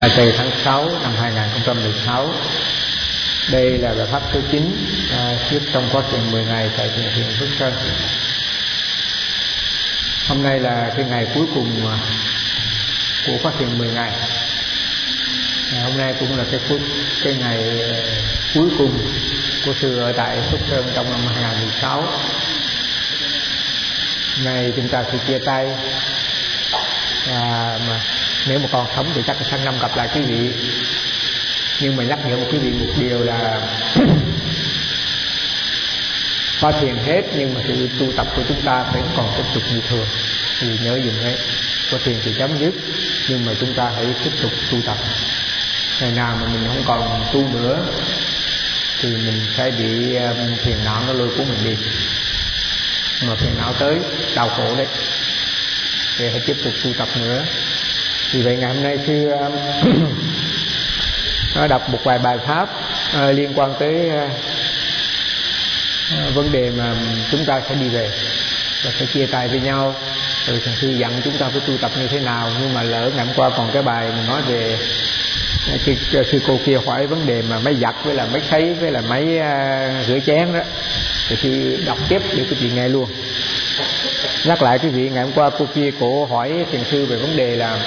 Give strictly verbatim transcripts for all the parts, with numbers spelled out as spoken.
Từ tháng sáu năm hai nghìn không trăm mười sáu, đây là bài pháp thứ chín à, tiếp trong quá trình mười ngày tại thiền viện Phước Sơn. Hôm nay là cái ngày cuối cùng của quá trình mười ngày. À, hôm nay cũng là cái phút cái ngày cuối cùng của sư ở tại Phước Sơn trong năm hai nghìn không trăm mười sáu. Nay chúng ta sẽ chia tay. À, mà nếu mà còn sống thì chắc là sang năm gặp lại quý vị. Nhưng mà nhắc nhở một quý vị một điều là có thiền hết nhưng mà sự tu tập của chúng ta vẫn còn tiếp tục như thường. Thì nhớ dùm đấy, có thiền thì chấm dứt nhưng mà chúng ta hãy tiếp tục tu tập. Ngày nào mà mình không còn tu nữa thì mình sẽ bị phiền não nó lôi cuốn mình đi. Mà phiền não tới đau khổ đấy, thì hãy tiếp tục tu tập nữa. Vì vậy ngày hôm nay sư nó đọc một vài bài pháp uh, liên quan tới uh, uh, vấn đề mà chúng ta sẽ đi về và sẽ chia tay với nhau. Rồi thầy sư dặn chúng ta phải tu tập như thế nào. Nhưng mà lỡ ngày hôm qua còn cái bài mình nói về cái, cái sư cô kia hỏi vấn đề mà máy giặt với là máy sấy với là máy uh, rửa chén đó, thì sư đọc tiếp để quý vị nghe luôn. Nhắc lại quý vị, ngày hôm qua cô kia cổ hỏi thiền sư về vấn đề là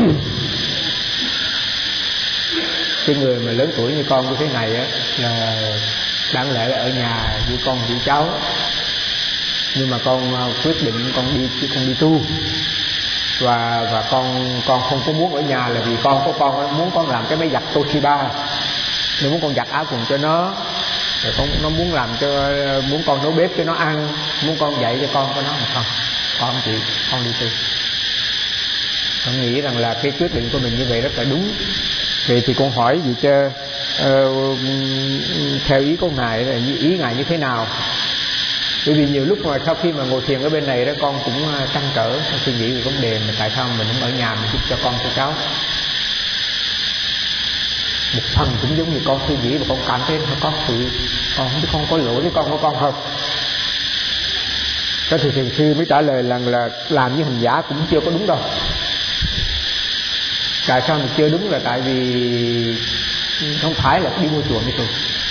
cái người mà lớn tuổi như con như thế này á, là đáng lẽ là ở nhà với con với cháu, nhưng mà con quyết định con đi con đi tu, và và con con không có muốn ở nhà là vì con của con muốn con làm cái máy giặt Toshiba, nó muốn con giặt áo quần cho nó, rồi con nó muốn làm cho muốn con nấu bếp cho nó ăn, muốn con dạy cho con của nó. Mà không, con không chịu, con đi tu. Con nghĩ rằng là cái quyết định của mình như vậy rất là đúng. Vậy thì con hỏi gì cho uh, theo ý của ngài là ý ngài như thế nào? Bởi vì nhiều lúc mà sau khi mà ngồi thiền ở bên này đó, con cũng trăn trở, con suy nghĩ về vấn đề mà tại sao mình không ở nhà mình giúp cho con cho cháu. Một phần cũng giống như con suy nghĩ và con cảm thấy có sự con không biết con có lỗi với con của con không. Cái thì thiền sư mới trả lời rằng là làm như hành giả cũng chưa có đúng đâu. Tại sao mình chưa đúng là tại vì không phải là đi mua chùa mới tu.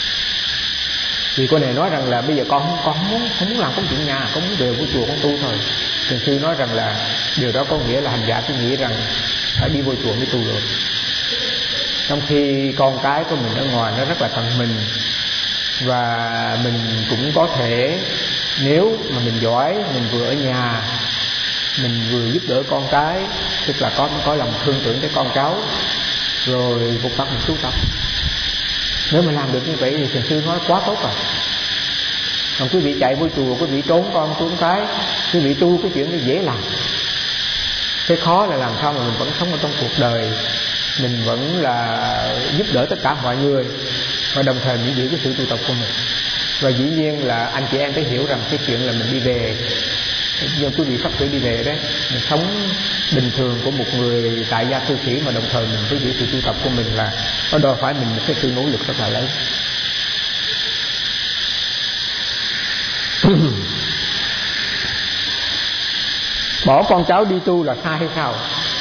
Vì cô này nói rằng là bây giờ con không, con không muốn không muốn làm công chuyện nhà, con muốn về mua chùa con tu thôi. Thiền sư nói rằng là điều đó có nghĩa là hành giả cứ nghĩ rằng phải đi vô chùa mới tu được. Trong khi con cái của mình ở ngoài nó rất là cần mình, và mình cũng có thể, nếu mà mình giỏi, mình vừa ở nhà mình vừa giúp đỡ con cái, tức là có có lòng thương tưởng tới con cháu, rồi một tập mình tu tập. Nếu mà làm được như vậy thì thiền sư nói quá tốt rồi. Còn quý vị chạy vô chùa, quý vị trốn con trốn cái, quý vị tu cái chuyện đó dễ làm. Cái khó là làm sao mà mình vẫn sống ở trong cuộc đời, mình vẫn là giúp đỡ tất cả mọi người, và đồng thời mình giữ cái sự tu tập của mình. Và dĩ nhiên là anh chị em phải hiểu rằng cái chuyện là mình đi về, như quý vị Pháp tử đi về đấy, mình sống bình thường của một người tại gia cư sĩ, mà đồng thời mình phải giữ sự tu tập của mình, là nó đòi hỏi mình một cái sự nỗ lực rất là lớn. Bỏ con cháu đi tu là sai hay sao?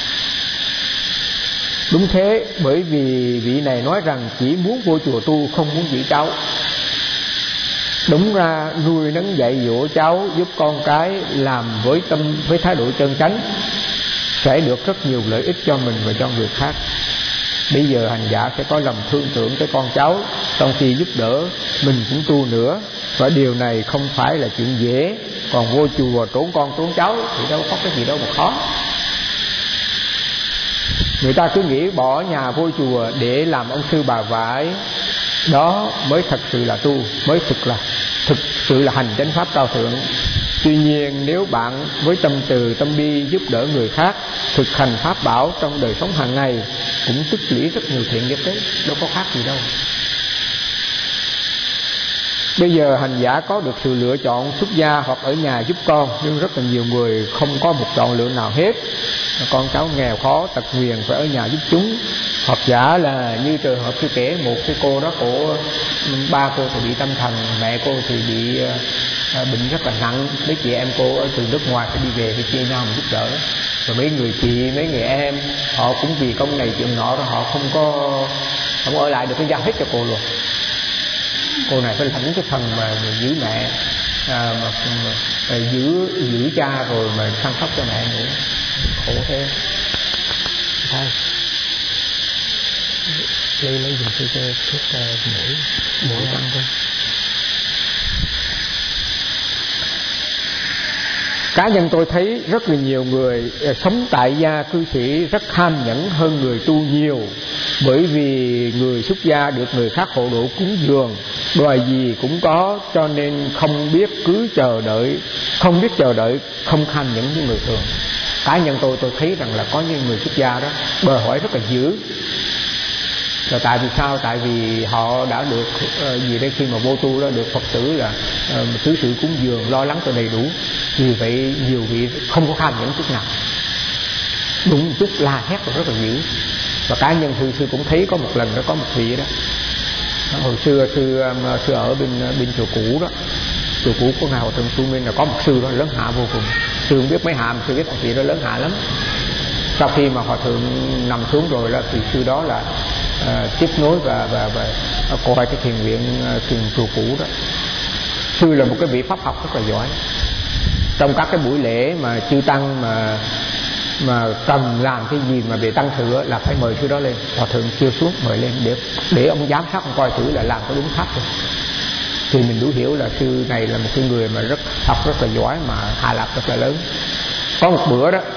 Đúng thế, bởi vì vị này nói rằng chỉ muốn vô chùa tu, không muốn giữ cháu. Đúng ra nuôi nấng dạy dỗ cháu, giúp con cái làm với tâm với thái độ chân chánh sẽ được rất nhiều lợi ích cho mình và cho người khác. Bây giờ hành giả sẽ có lòng thương tưởng tới con cháu, trong khi giúp đỡ mình cũng tu nữa, và điều này không phải là chuyện dễ. Còn vô chùa trốn con trốn cháu thì đâu có cái gì đâu mà khó. Người ta cứ nghĩ bỏ nhà vô chùa để làm ông sư bà vải, đó mới thật sự là tu, mới thực là thực sự là hành chánh pháp cao thượng. Tuy nhiên nếu bạn với tâm từ tâm bi giúp đỡ người khác, thực hành pháp bảo trong đời sống hàng ngày, cũng tích lũy rất nhiều thiện nghiệp đấy, đâu có khác gì đâu. Bây giờ hành giả có được sự lựa chọn xuất gia hoặc ở nhà giúp con, nhưng rất là nhiều người không có một chọn lựa nào hết. Con cháu nghèo khó tật nguyền phải ở nhà giúp chúng, Hoặc giả là như trường hợp tôi kể, một cái cô đó, của ba cô thì bị tâm thần, mẹ cô thì bị uh, bệnh rất là nặng, mấy chị em cô ở từ nước ngoài phải đi về để chia nhau giúp đỡ. Rồi mấy người chị, mấy người em họ cũng vì công này chuyện nọ, rồi họ không có không ở lại được, cái giao hết cho cô luôn. Cô này phải lãnh cái phần mà giữ mẹ, à, mà, mà, mà giữ giữ cha rồi mà chăm sóc cho mẹ nữa, khổ thế. Thôi lấy lấy dùng cái thuốc mũi mũi tăng thôi. Cá nhân tôi thấy rất là nhiều người sống tại gia cư sĩ rất ham nhẫn hơn người tu nhiều, bởi vì người xuất gia được người khác hộ độ cúng dường, đòi gì cũng có, cho nên không biết cứ chờ đợi, không biết chờ đợi, không ham nhẫn như người thường. Cá nhân tôi tôi thấy rằng là có những người xuất gia đó đòi hỏi rất là dữ. Là tại vì sao? Tại vì họ đã được uh, gì đây, khi mà vô tu đó được Phật tử là uh, tứ sự cúng dường, lo lắng cho đầy đủ. Vì vậy nhiều vị không có kham nhẫn chút nào, đúng chút la hét rất là dữ. Và cá nhân sư sư cũng thấy có một lần đó, có một vị đó, hồi xưa sư sư ở bên bên chùa cũ đó, chùa cũ của ngài Hòa Thượng Tu Minh, là có một sư đó lớn hạ vô cùng. Sư không biết mấy hạ, mà sư biết một vị đó lớn hạ lắm. Sau khi mà Hòa Thượng nằm xuống rồi đó, thì sư đó là uh, tiếp nối và và và coi cái thiền viện thiền chùa cũ đó. Sư là một cái vị pháp học rất là giỏi. Trong các cái buổi lễ mà chư tăng mà mà cần làm cái gì mà về tăng sự là phải mời sư đó lên. Hòa Thượng chưa xuống mời lên để để ông giám sát, ông coi thử là làm có đúng pháp không. Thì mình đủ hiểu là sư này là một cái người mà rất học rất là giỏi, mà hạ lạc rất là lớn. Có một bữa đó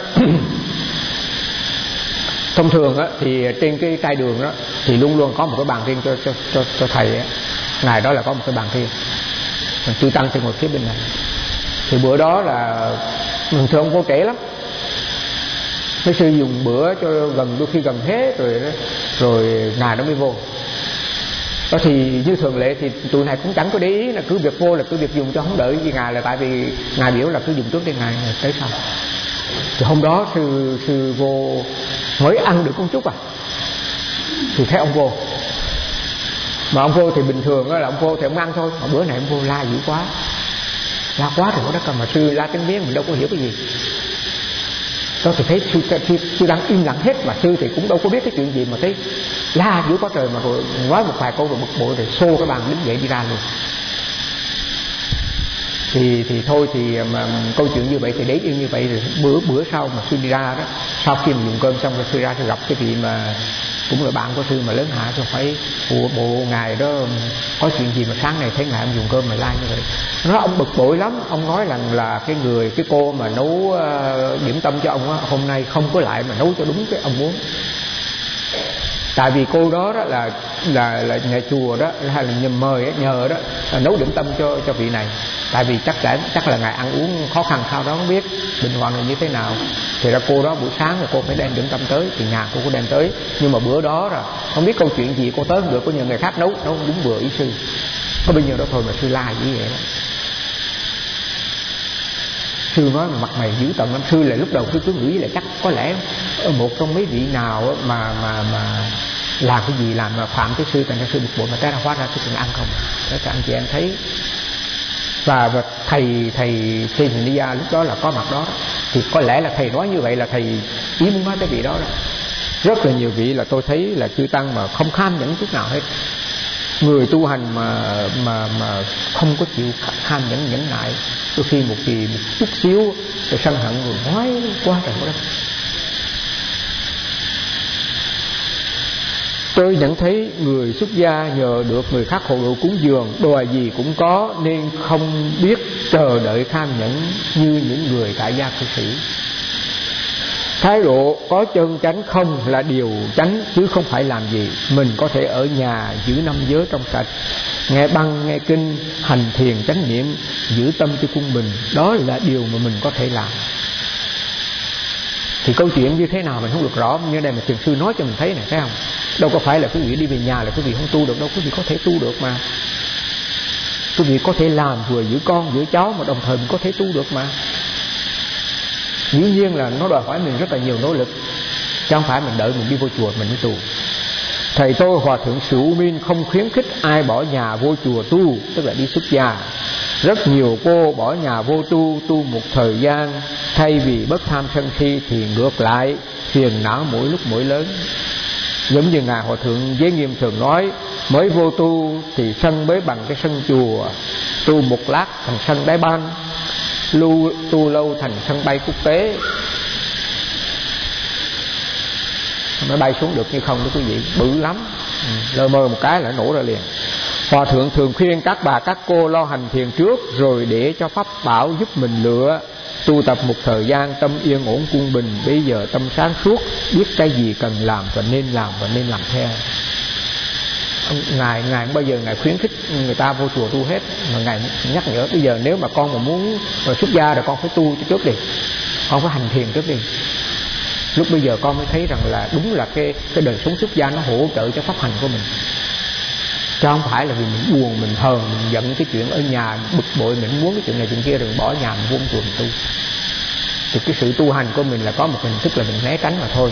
thông thường á, thì trên cái trai đường đó thì luôn luôn có một cái bàn riêng cho cho cho, cho thầy á. Ngày đó là có một cái bàn riêng, chư tăng thì ngồi phía bên này. Thì bữa đó là thường thường ông vô trễ lắm, mấy sư dùng bữa cho gần, đôi khi gần hết rồi đó, rồi ngài nó mới vô. Đó thì như thường lệ thì tụi này cũng chẳng có để ý, là cứ việc vô là cứ việc dùng cho, không đợi gì ngài, là tại vì ngài biểu là cứ dùng trước đi ngài tới sau. Thì hôm đó sư sư vô mới ăn được một chút à, thì thấy ông vô. Mà ông vô thì bình thường là ông vô thì ông ăn thôi, mà bữa này ông vô la dữ quá, la quá rồi đó, mà sư la tiếng Miến mình đâu có hiểu cái gì. Đó thì thấy sư, sư, sư đang im lặng hết, mà sư thì cũng đâu có biết cái chuyện gì, mà thấy la dữ quá trời, mà rồi nói một vài câu rồi bực bội, rồi xô cái bàn đứng dậy đi ra luôn. Thì thì thôi thì mà câu chuyện như vậy thì để yên như vậy. Rồi bữa bữa sau mà sư đi ra đó, sau khi mà dùng cơm xong rồi sư ra sư gặp cái vị mà cũng là bạn của sư mà lớn hạ, rồi phải bộ, bộ ngài đó có chuyện gì mà sáng này thấy ngài ông dùng cơm mà la như vậy. Nó ông bực bội lắm, ông nói rằng là cái người cái cô mà nấu uh, điểm tâm cho ông á, hôm nay không có lại mà nấu cho đúng cái ông muốn. Tại vì cô đó, đó là là là nhà chùa đó, hay là nhờ mời đó, nhờ đó là nấu điểm tâm cho cho vị này. Tại vì chắc chắn chắc là ngài ăn uống khó khăn sao đó, không biết bệnh hoạn là như thế nào. Thì ra cô đó buổi sáng là cô phải đem điểm tâm tới, thì nhà cô có đem tới. Nhưng mà bữa đó là không biết câu chuyện gì, cô tới không được, có nhờ người khác nấu nấu đúng vừa ý sư. Có bao nhiêu đó thôi mà sư la như vậy đó. Sư nói mặt mày dữ tợn lắm. Sư là lúc đầu sư cứ nghĩ là chắc có lẽ một trong mấy vị nào mà mà mà làm cái gì làm mà phạm cái sư, thành ra sư bực bội, mà té ra hóa ra sư từng ăn không. Đó các anh chị em thấy. Và, và thầy thầy Seniya lúc đó là có mặt đó, thì có lẽ là thầy nói như vậy là thầy ý muốn nói cái vị đó đó. Rất là nhiều vị là tôi thấy là chư tăng mà không kham nhẫn chút nào hết. Người tu hành mà mà mà không có chịu kham nhẫn nhẫn nại, đôi khi một kỳ một chút xíu rồi sân hận rồi nói quá trời quá đất. Tôi nhận thấy người xuất gia nhờ được người khác hộ độ cúng dường, đòi gì cũng có, nên không biết chờ đợi kham nhẫn như những người tại gia cư sĩ. Thái độ có chân chánh không là điều chánh, chứ không phải làm gì. Mình có thể ở nhà giữ năm giới trong sạch, nghe băng, nghe kinh, hành thiền chánh niệm, giữ tâm cho quân bình. Đó là điều mà mình có thể làm. Thì câu chuyện như thế nào mình không được rõ, như đây mà thiền sư nói cho mình thấy này, thấy không? Đâu có phải là quý vị đi về nhà là quý vị không tu được đâu, quý vị có thể tu được mà. Quý vị có thể làm vừa giữ con giữ cháu mà đồng thời mình có thể tu được mà. Dĩ nhiên là nó đòi hỏi mình rất là nhiều nỗ lực. chứ không phải mình đợi mình đi vô chùa mình mới tu. Thầy tôi Hòa thượng Sử U Minh không khuyến khích ai bỏ nhà vô chùa tu, tức là đi xuất gia. Rất nhiều cô bỏ nhà vô tu, tu một thời gian, thay vì bất tham sân si thì ngược lại phiền não mỗi lúc mỗi lớn. Giống như ngài Hòa thượng Giới Nghiêm thường nói, mới vô tu thì sân mới bằng cái sân chùa, tu một lát thành sân đáy ban, lưu tu lâu thành sân bay quốc tế. Nó bay xuống được như không đó quý vị, bự lắm, lơ mơ một cái là nổ ra liền. Hòa thượng thường khuyên các bà các cô lo hành thiền trước, rồi để cho pháp bảo giúp mình lựa. Tu tập một thời gian tâm yên ổn quân bình, bây giờ tâm sáng suốt, biết cái gì cần làm và nên làm và nên làm theo. Ngài ngài không bao giờ ngài khuyến khích người ta vô chùa tu hết, mà ngài nhắc nhở bây giờ nếu mà con mà muốn mà xuất gia rồi con phải tu trước đi, con phải hành thiền trước đi. Lúc bây giờ con mới thấy rằng là đúng là cái cái đời sống xuất gia nó hỗ trợ cho pháp hành của mình, chứ không phải là vì mình buồn, mình hờn, mình giận cái chuyện ở nhà bực bội, mình muốn cái chuyện này chuyện kia rồi bỏ nhà mình vô chùa mình tu. Thì cái sự tu hành của mình là có một hình thức là mình né tránh mà thôi.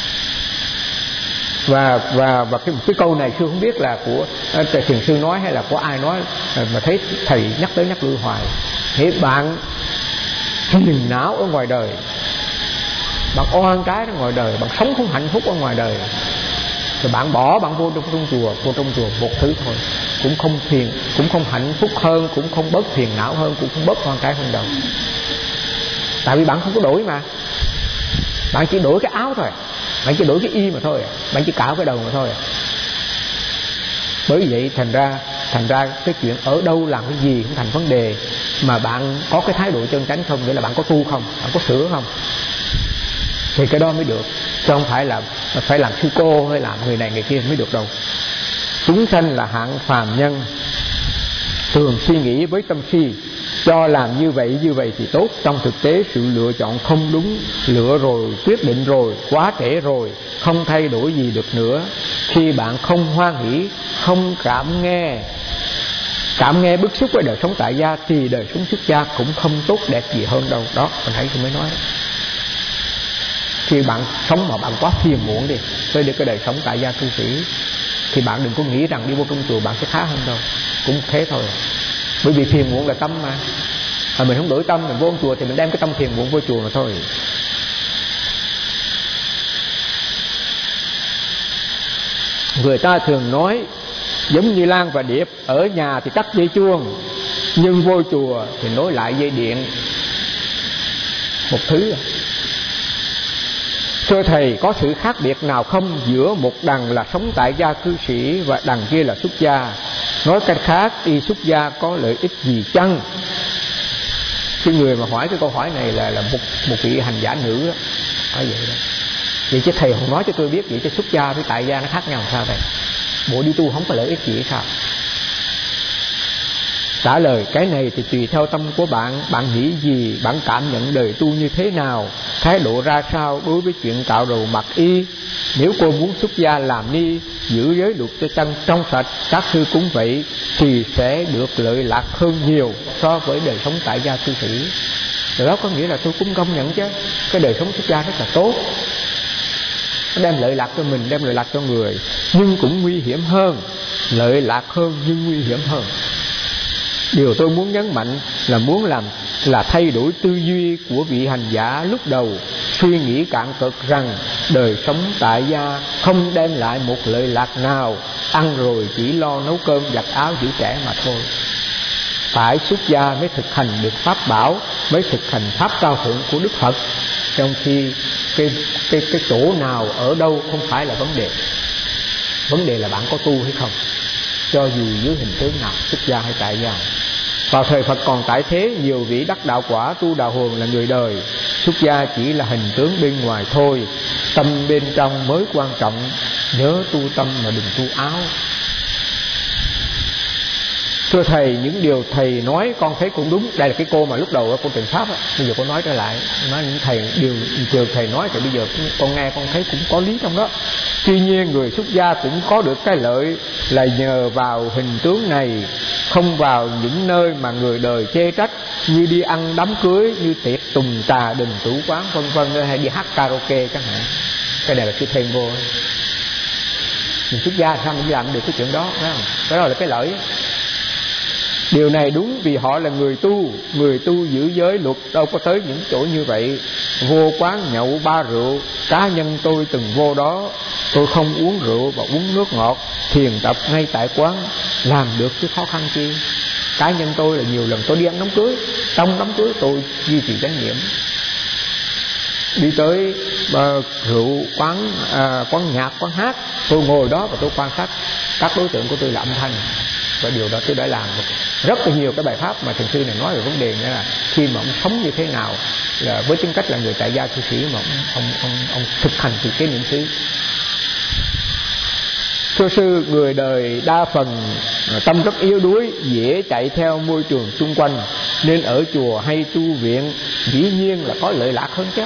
Và và và cái cái câu này sư không biết là của uh, thiền sư nói hay là của ai nói, mà thấy thầy nhắc tới nhắc lui hoài. Thế bạn phiền não ở ngoài đời, bạn oan trái ở ngoài đời, bạn sống không hạnh phúc ở ngoài đời, rồi bạn bỏ bạn vô trong, trong chùa, vô trong chùa một thứ thôi, cũng không phiền, cũng không hạnh phúc hơn, cũng không bớt phiền não hơn, cũng không bớt oan trái hơn đâu. Tại vì bạn không có đổi mà, bạn chỉ đổi cái áo thôi, bạn chỉ đổi cái y mà thôi, bạn chỉ cạo cái đầu mà thôi. Bởi vậy thành ra thành ra cái chuyện ở đâu làm cái gì không thành vấn đề, mà bạn có cái thái độ chân chánh không, nghĩa là bạn có tu không, bạn có sửa không, thì cái đó mới được, chứ không phải là phải làm sư cô hay làm người này người kia mới được đâu. Chúng sanh là hạng phàm nhân, thường suy nghĩ với tâm si, cho làm như vậy như vậy thì tốt. Trong thực tế sự lựa chọn không đúng, lựa rồi, quyết định rồi, quá trễ rồi, không thay đổi gì được nữa. Khi bạn không hoan hỷ, không cảm nghe cảm nghe bức xúc với đời sống tại gia, thì đời sống xuất gia cũng không tốt đẹp gì hơn đâu. Đó, mình thấy tôi mới nói đó. Khi bạn sống mà bạn quá phiền muộn đi tới được cái đời sống tại gia cư sĩ, thì bạn đừng có nghĩ rằng đi vô trong chùa bạn sẽ khá hơn đâu, cũng thế thôi. Bởi vì phiền muộn là tâm mà, mà mình không đổi tâm, mình vô trong chùa thì mình đem cái tâm phiền muộn vô chùa mà thôi. Người ta thường nói giống như Lan và Điệp, ở nhà thì cắt dây chuông, nhưng vô chùa thì nối lại dây điện. Một thứ à. Thưa thầy, có sự khác biệt nào không giữa một đằng là sống tại gia cư sĩ và đằng kia là xuất gia? Nói cách khác, đi xuất gia có lợi ích gì chăng? Cái người mà hỏi cái câu hỏi này là là một một vị hành giả nữ đó. Nói vậy đó. Vậy chứ thầy không nói cho tôi biết, vậy chứ xuất gia với tại gia nó khác nhau sao đây? Bộ đi tu không có lợi ích gì sao? Trả lời cái này thì tùy theo tâm của bạn. Bạn nghĩ gì, bạn cảm nhận đời tu như thế nào, thái độ ra sao đối với chuyện cạo đầu mặc y. Nếu cô muốn xuất gia làm ni, giữ giới luật cho chân trong sạch, các sư cũng vậy, thì sẽ được lợi lạc hơn nhiều so với đời sống tại gia cư sĩ. Điều đó có nghĩa là tôi cũng công nhận chứ, cái đời sống xuất gia rất là tốt, nó đem lợi lạc cho mình, đem lợi lạc cho người, nhưng cũng nguy hiểm hơn. Lợi lạc hơn nhưng nguy hiểm hơn. Điều tôi muốn nhấn mạnh là muốn làm là thay đổi tư duy của vị hành giả lúc đầu, suy nghĩ cạn cực rằng đời sống tại gia không đem lại một lợi lạc nào, ăn rồi chỉ lo nấu cơm giặt áo giữ trẻ mà thôi. Phải xuất gia mới thực hành được pháp bảo, mới thực hành pháp cao thượng của Đức Phật. Trong khi cái, cái, cái chỗ nào ở đâu không phải là vấn đề. Vấn đề là bạn có tu hay không, cho dù dưới hình tướng nào, xuất gia hay tại gia. Vào thời Phật còn tại thế, nhiều vị đắc đạo quả tu đạo huồng là người đời. Xuất gia chỉ là hình tướng bên ngoài thôi, tâm bên trong mới quan trọng. Nhớ tu tâm mà đừng tu áo. Thưa thầy, những điều thầy nói con thấy cũng đúng. Đây là cái cô mà lúc đầu cô Trịnh Pháp á, bây giờ cô nói trở lại, nói những thầy điều điều thầy nói thì bây giờ con nghe con thấy cũng có lý trong đó. Tuy nhiên người xuất gia cũng có được cái lợi là nhờ vào hình tướng này, không vào những nơi mà người đời chê trách, như đi ăn đám cưới, như tiệc tùng trà đình tủ quán vân vân, hay đi hát karaoke chẳng hạn. Cái này là cái thêm vô. Mình xuất gia sao mình làm được cái chuyện đó, phải không? Cái đó là cái lợi. Điều này đúng vì họ là người tu. Người tu giữ giới luật đâu có tới những chỗ như vậy. Vô quán nhậu ba rượu, cá nhân tôi từng vô đó. Tôi không uống rượu và uống nước ngọt, thiền tập ngay tại quán, làm được cái khó khăn chi. Cá nhân tôi là nhiều lần tôi đi ăn đám cưới, trong đám cưới tôi duy trì chánh niệm. Đi tới uh, rượu quán uh, quán nhạc, quán hát, tôi ngồi đó và tôi quan sát các đối tượng của tôi là âm thanh. Và điều đó tôi đã làm rất là nhiều cái bài pháp mà thiền sư này nói về vấn đề nữa là khi mà ông sống như thế nào, là với tính cách là người tại gia cư sĩ mà ông ông ông, ông thực hành từ cái niệm xứ. Thưa sư, người đời đa phần tâm rất yếu đuối, dễ chạy theo môi trường xung quanh, nên ở chùa hay tu viện dĩ nhiên là có lợi lạc hơn chứ.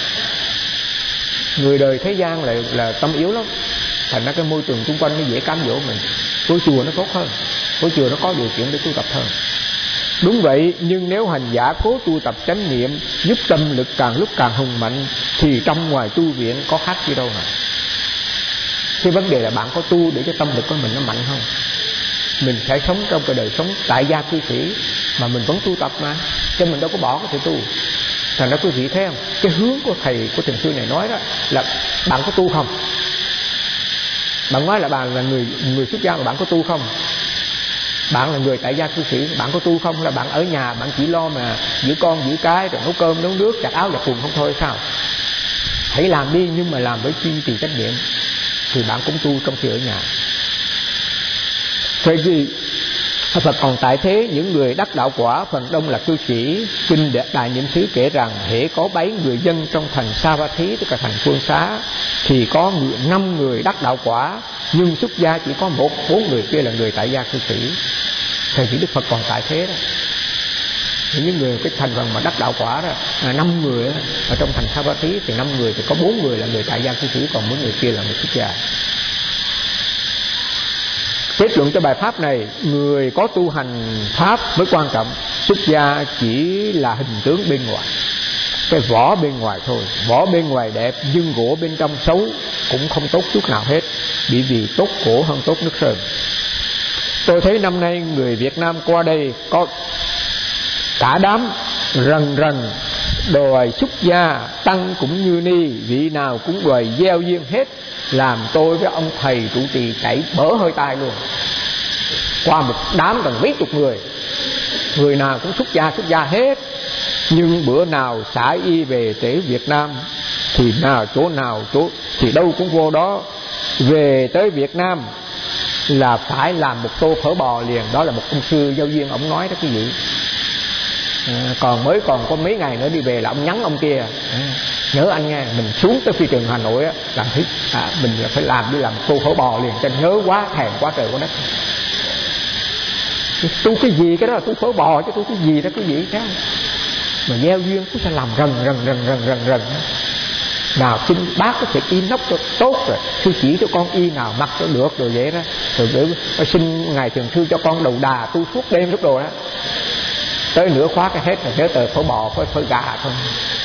Người đời thế gian là, là tâm yếu lắm, thành ra cái môi trường xung quanh nó dễ cám dỗ mình. Ngôi chùa nó tốt hơn, ngôi chùa nó có điều kiện để tu tập hơn. Đúng vậy, nhưng nếu hành giả cố tu tập chánh niệm, giúp tâm lực càng lúc càng hùng mạnh, thì trong ngoài tu viện có khác gì đâu mà. Cái vấn đề là bạn có tu để cho tâm lực của mình nó mạnh không? Mình phải sống trong cái đời sống tại gia cư sĩ mà mình vẫn tu tập mà, cho mình đâu có bỏ cái sự tu. Thành ra quý vị thấy không, cái hướng của thầy của thiền sư này nói đó là bạn có tu không? Bạn nói là bạn là người người xuất gia mà bạn có tu không? Bạn là người tại gia cư sĩ, bạn có tu không? Là bạn ở nhà bạn chỉ lo mà giữ con giữ cái rồi nấu cơm nấu nước giặt áo giặt quần không thôi sao? Hãy làm đi, nhưng mà làm với duy trì trách nhiệm thì bạn cũng tu trong khi ở nhà. Vậy gì Phật còn tại thế, những người đắc đạo quả phần đông là cư sĩ. Kinh Đại Niệm xứ kể rằng hễ có bảy người dân trong thành Savatthi, tức là thành Phương Xá, thì có năm người đắc đạo quả, nhưng xuất gia chỉ có một, bốn người kia là người tại gia cư sĩ. Thời chỉ Đức Phật còn tại thế đó, những người cái thành phần mà đắc đạo quả đó là năm người đó, ở trong thành Savatthi thì năm người thì có bốn người là người tại gia cư sĩ, còn bốn người kia là người xuất gia. Kết luận cho bài pháp này, người có tu hành pháp mới quan trọng, xuất gia chỉ là hình tướng bên ngoài, cái vỏ bên ngoài thôi. Vỏ bên ngoài đẹp nhưng gỗ bên trong xấu cũng không tốt chút nào hết, bởi vì tốt gỗ hơn tốt nước sơn. Tôi thấy năm nay người Việt Nam qua đây có cả đám rần rần đòi xuất gia, tăng cũng như ni, vị nào cũng đòi gieo duyên hết, làm tôi với ông thầy trụ trì chảy bở hơi tai luôn. Qua một đám gần mấy chục người, người nào cũng xuất gia xuất gia hết, nhưng bữa nào xả y về tới Việt Nam thì nào chỗ nào chỗ thì đâu cũng vô đó. Về tới Việt Nam là phải làm một tô phở bò liền. Đó là một ông sư giao duyên ông nói đó quý vị. À, còn mới còn có mấy ngày nữa đi về là ông nhắn ông kia, à, nhớ anh nghe, mình xuống tới phi trường Hà Nội á, làm thích à, mình là phải làm đi làm tô phở bò liền, cho nhớ quá, thèm quá trời quá đất. Tu cái gì, cái đó là tu phở bò chứ tu cái gì đó quý vị thấy không? Mà gieo duyên cũng sẽ làm rần rần rần rần rần rần. Nào xin bác có thể inox cho tốt rồi, sư chỉ cho con y nào mặc cho được rồi vậy đó. Rồi để xin ngài thiền sư cho con đầu đà tu suốt đêm lúc đồ đó. Tới nửa khóa cái hết rồi, nhớ tờ phở bò phở, phở gà thôi.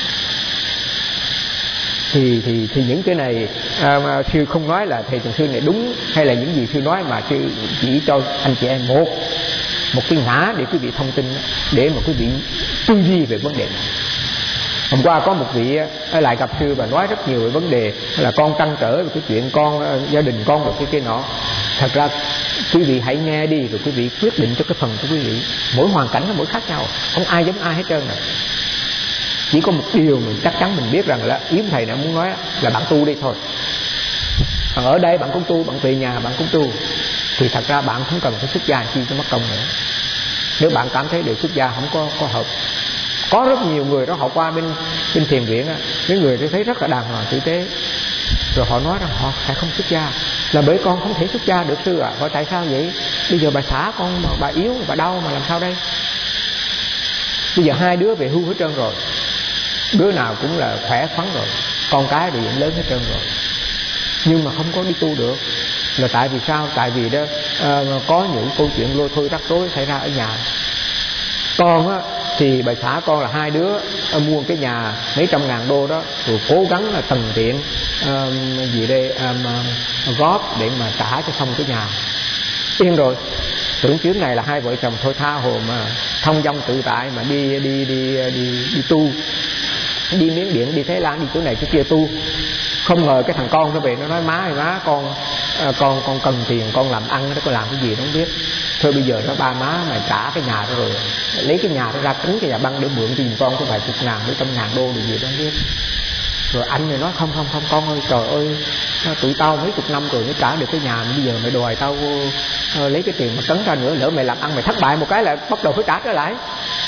Thì thì thì những cái này à, mà sư không nói là thầy thiền sư này đúng hay là những gì sư nói, mà sư chỉ cho anh chị em một một cái ngã để quý vị thông tin, để mà quý vị tư duy về vấn đề này. Hôm qua có một vị lại gặp sư và nói rất nhiều về vấn đề là con trăn trở về cái chuyện con gia đình con rồi cái kia nọ. Thật ra quý vị hãy nghe đi rồi quý vị quyết định cho cái phần của quý vị. Mỗi hoàn cảnh nó mỗi khác nhau, không ai giống ai hết trơn rồi. Chỉ có một điều mình chắc chắn mình biết rằng là ý thầy này muốn nói là bạn tu đi thôi. Còn ở đây bạn cũng tu, bạn về nhà bạn cũng tu, thì thật ra bạn không cần phải xuất gia chi cho mất công nữa. Nếu bạn cảm thấy điều xuất gia không có có hợp. Có rất nhiều người đó họ qua bên bên thiền viện á, những người tôi thấy rất là đàng hoàng tử tế, rồi họ nói rằng họ sẽ không xuất gia là bởi con không thể xuất gia được sư ạ. À, hỏi tại sao vậy? Bây giờ bà xã con mà bà yếu, bà đau mà làm sao đây? Bây giờ hai đứa về hưu hết trơn rồi, đứa nào cũng là khỏe khoắn rồi, con cái đều lớn hết trơn rồi, nhưng mà không có đi tu được. Là tại vì sao? Tại vì đó uh, có những câu chuyện lôi thôi rắc rối xảy ra ở nhà. Con á thì bà xã con là hai đứa mua cái nhà mấy trăm ngàn đô đó, rồi cố gắng là tần tiện um, gì đây um, góp để mà trả cho xong cái nhà. Yên rồi, tưởng chuyến này là hai vợ chồng thôi tha hồ mà thông dong tự tại mà đi đi đi đi đi tu, đi Miến Điện, đi Thái Lan, đi chỗ này chỗ kia tu. Không ngờ cái thằng con nó về nó nói má ơi má, con à, con con cần tiền, con làm ăn nó có làm cái gì nó không biết. Thôi bây giờ nó ba má mày trả cái nhà đó rồi, lấy cái nhà đó ra tính cái nhà băng để mượn cho giùm con có vài chục ngàn mấy trăm ngàn đô được gì đó không biết. Rồi anh này nói không không không con ơi, trời ơi tụi tao mấy chục năm rồi mới trả được cái nhà, mà bây giờ mày đòi tao uh, lấy cái tiền mà cấn ra nữa, lỡ mày làm ăn mày thất bại một cái là bắt đầu phải trả trở lại.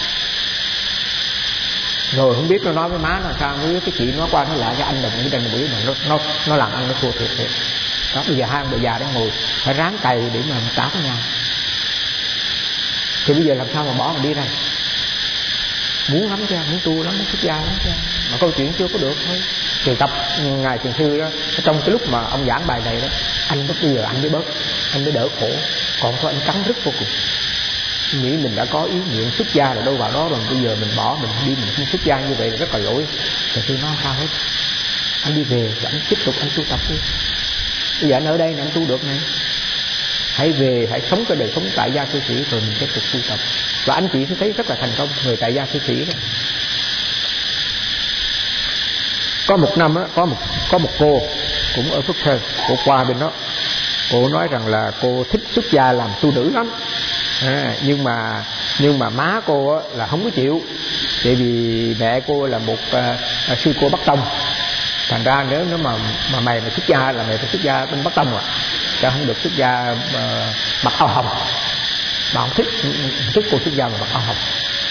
Rồi không biết nó nói với má nó sao, với cái chị nó qua nó lại cho anh đồng ý đồng ý mà nó nó nó làm ăn nó thua thiệt thiệt. Đó bây giờ hai ông bà già đang ngồi phải ráng cày để mà trả cái nhà. Thì bây giờ làm sao mà bỏ mà đi ra? Muốn lắm chứ, muốn tu lắm, muốn xuất gia lắm chứ, mà câu chuyện chưa có được thôi. Thì tập ngài thiền sư đó, trong cái lúc mà ông giảng bài này đó, anh lúc bây giờ anh mới bớt, anh mới đỡ khổ. Còn thôi anh cắn rứt vô cùng, nghĩ mình đã có ý nguyện xuất gia là đâu vào đó rồi, bây giờ mình bỏ, mình đi mình không xuất gia như vậy là rất là lỗi. Thiền sư nói sao hết, anh đi về thì anh tiếp tục anh tu tập đi. Bây giờ anh ở đây này, anh tu được này, hãy về, hãy sống cái đời sống tại gia cư sĩ rồi mình tiếp tục tu tập. Và anh chị sẽ thấy rất là thành công người tại gia cư sĩ đó. Có một năm á, có một có một cô cũng ở Phước Sơn, cô qua bên đó, cô nói rằng là cô thích xuất gia làm tu nữ lắm. À, nhưng mà nhưng mà má cô á, là không có chịu, tại vì mẹ cô là một uh, sư cô Bắc Tông. Thành ra nếu nếu mà mà mày mà xuất gia là mày phải xuất gia bên Bắc Tông à, chứ không được xuất gia uh, mặc áo hồng. Bà không thích, thích cô xuất gia mà mặc áo hồng.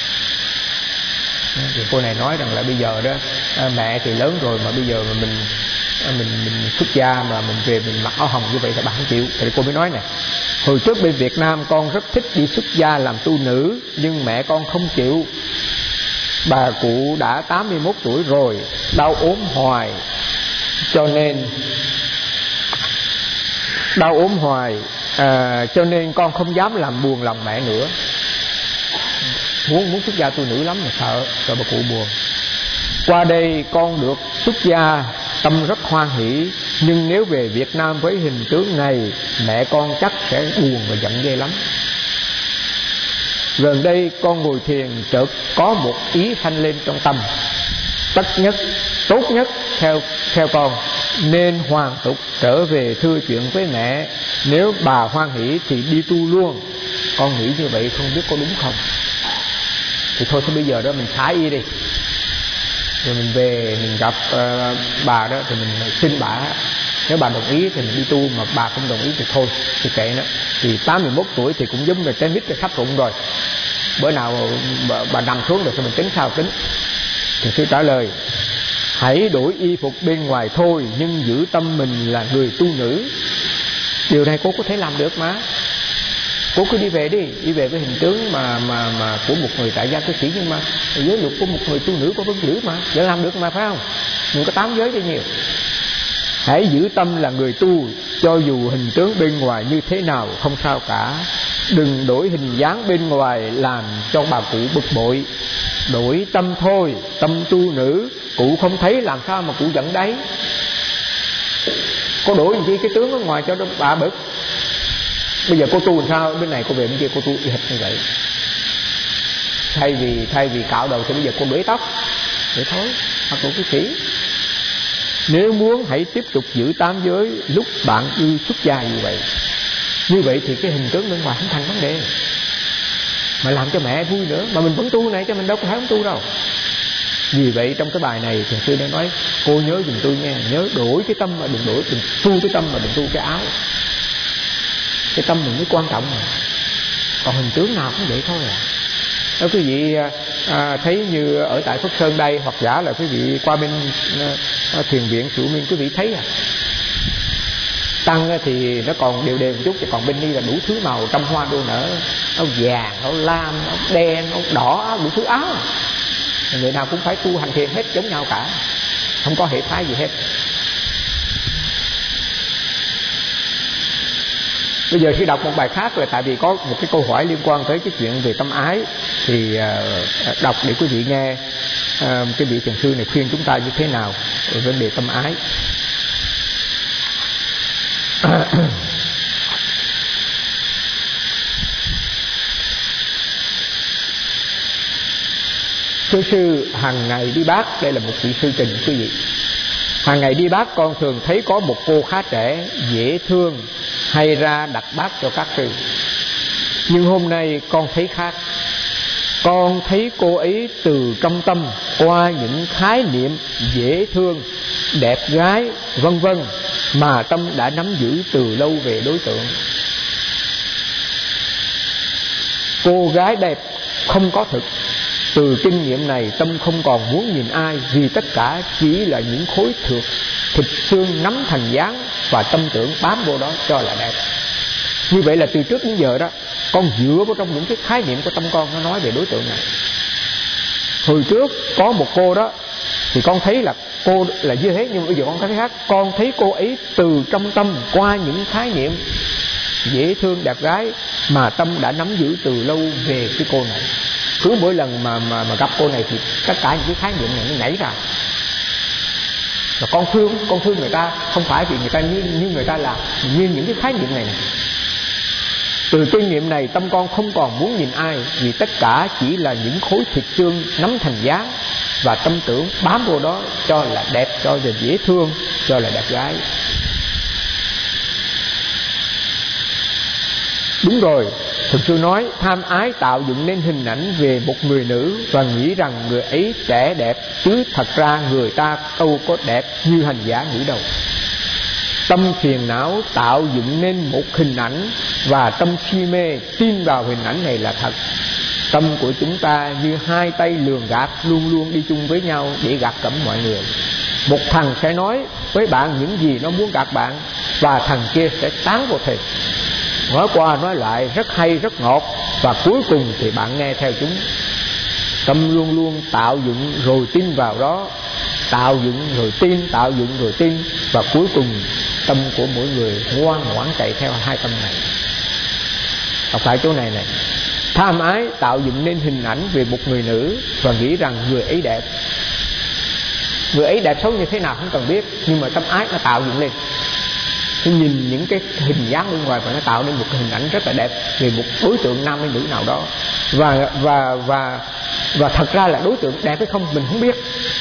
Thì cô này nói rằng là bây giờ đó mẹ thì lớn rồi mà bây giờ mà mình mình mình xuất gia mà mình về mình mặc áo hồng như vậy thì bà không chịu. Thì cô mới nói nè, hồi trước bên Việt Nam con rất thích đi xuất gia làm tu nữ, nhưng mẹ con không chịu. Bà cụ đã tám mươi mốt tuổi rồi, đau ốm hoài, cho nên đau ốm hoài à, cho nên con không dám làm buồn lòng mẹ nữa. Muốn muốn xuất gia tu nữ lắm mà sợ, sợ bà cụ buồn. Qua đây con được xuất gia, tâm rất hoan hỷ, nhưng nếu về Việt Nam với hình tướng này, mẹ con chắc sẽ buồn và giận ghê lắm. Gần đây con ngồi thiền chợt có một ý sanh lên trong tâm, tất nhất, tốt nhất theo theo con nên hoàn tục trở về thưa chuyện với mẹ. Nếu bà hoan hỷ thì đi tu luôn. Con nghĩ như vậy không biết có đúng không? Thì thôi thì bây giờ đó mình xả y đi, rồi mình về mình gặp uh, bà đó thì mình xin bà. Nếu bà đồng ý thì mình đi tu, mà bà không đồng ý thì thôi, thì kệ nó. Thì tám mươi mốt tuổi thì cũng giống là trái mít sắp rụng rồi, bữa nào bà, bà nằm xuống rồi thì mình tính sao tính. Thì sư trả lời, hãy đổi y phục bên ngoài thôi, nhưng giữ tâm mình là người tu nữ. Điều này cô có thể làm được mà. Cô cứ đi về đi, đi về với hình tướng mà mà mà của một người tại gia cư sĩ, nhưng mà giới luật của một người tu nữ có vẫn giữ mà, vẫn làm được mà, phải không? Đừng có tám giới cho nhiều. Hãy giữ tâm là người tu, cho dù hình tướng bên ngoài như thế nào không sao cả. Đừng đổi hình dáng bên ngoài làm cho bà cụ bực bội. Đổi tâm thôi, tâm tu nữ, cụ không thấy làm sao mà cụ giận đấy. Có đổi gì cái tướng ở ngoài cho bà bực. Bây giờ cô tu làm sao, bên này cô về bên kia cô tu y hệt như vậy. Thay vì thay vì cạo đầu thì bây giờ cô bới tóc, vậy thôi, hoặc cô cư sĩ. Nếu muốn hãy tiếp tục giữ tám giới lúc bạn ư xuất gia như vậy. Như vậy thì cái hình tướng bên ngoài không thành vấn đề, mà làm cho mẹ vui nữa. Mà mình vẫn tu này chứ mình đâu có phải không tu đâu. Vì vậy trong cái bài này thiền sư đang nói, cô nhớ dùm tôi nghe, nhớ đổi cái tâm mà đừng đổi, đừng tu cái tâm mà đừng tu cái áo. Cái tâm mình mới quan trọng mà. Còn hình tướng nào cũng vậy thôi à. Nếu quý vị à, thấy như ở tại Phước Sơn đây, hoặc giả là quý vị qua bên à, thiền viện Trụ Minh, quý vị thấy à, tăng thì nó còn đều đều một chút, còn bên đây là đủ thứ màu, trăm hoa đua nở, áo vàng, áo lam, áo đen, áo đỏ, đủ thứ áo. Người nào cũng phải tu hành thiền hết giống nhau cả, không có hệ thái gì hết. Bây giờ khi đọc một bài khác là tại vì có một cái câu hỏi liên quan tới cái chuyện về tâm ái. thì uh, đọc để quý vị nghe uh, cái vị thiền sư này khuyên chúng ta như thế nào về vấn đề tâm ái. Thưa sư, hàng ngày đi bác, đây là một vị sư trình quý vị. Hàng ngày đi bác con thường thấy có một cô khá trẻ, dễ thương, hay ra đặt bát cho các sư. Nhưng hôm nay con thấy khác. Con thấy cô ấy từ trong tâm qua những khái niệm dễ thương, đẹp gái, vân vân mà tâm đã nắm giữ từ lâu về đối tượng. Cô gái đẹp không có thực. Từ kinh nghiệm này tâm không còn muốn nhìn ai, vì tất cả chỉ là những khối thịt, thịt xương nắm thành dáng, và tâm tưởng bám vô đó cho là đẹp. Như vậy là từ trước đến giờ đó con dựa vào trong những cái khái niệm của tâm con nó nói về đối tượng này. Hồi trước có một cô đó thì con thấy là cô là như thế, nhưng bây giờ con thấy khác. Con thấy cô ấy từ trong tâm qua những khái niệm dễ thương đẹp gái mà tâm đã nắm giữ từ lâu về cái cô này. Cứ mỗi lần mà mà, mà gặp cô này thì tất cả những cái khái niệm này nó nhảy ra. Và con thương, con thương người ta không phải vì người ta như, như người ta làm, như những cái khái niệm này này. Từ kinh nghiệm này tâm con không còn muốn nhìn ai, vì tất cả chỉ là những khối thịt xương nắm thành dáng, và tâm tưởng bám vô đó cho là đẹp, cho là dễ thương, cho là đẹp gái. Đúng rồi, thực sư nói tham ái tạo dựng nên hình ảnh về một người nữ và nghĩ rằng người ấy trẻ đẹp, chứ thật ra người ta đâu có đẹp như hành giả nghĩ đâu. Tâm phiền não tạo dựng nên một hình ảnh, và tâm si mê tin vào hình ảnh này là thật. Tâm của chúng ta như hai tay lường gạt, luôn luôn đi chung với nhau để gạt cẫm mọi người. Một thằng sẽ nói với bạn những gì nó muốn gạt bạn, và thằng kia sẽ tán vô thịt, nói qua nói lại rất hay rất ngọt, và cuối cùng thì bạn nghe theo chúng. Tâm luôn luôn tạo dựng rồi tin vào đó, tạo dựng rồi tin, tạo dựng rồi tin, và cuối cùng tâm của mỗi người ngoan ngoãn chạy theo hai tâm này. Đọc lại chỗ này này. Tham ái tạo dựng nên hình ảnh về một người nữ và nghĩ rằng người ấy đẹp. Người ấy đẹp xấu như thế nào không cần biết, nhưng mà tâm ái nó tạo dựng lên. Nó nhìn những cái hình dáng bên ngoài và nó tạo nên một cái hình ảnh rất là đẹp về một đối tượng nam hay nữ nào đó. Và và và và thật ra là đối tượng đẹp hay không mình không biết.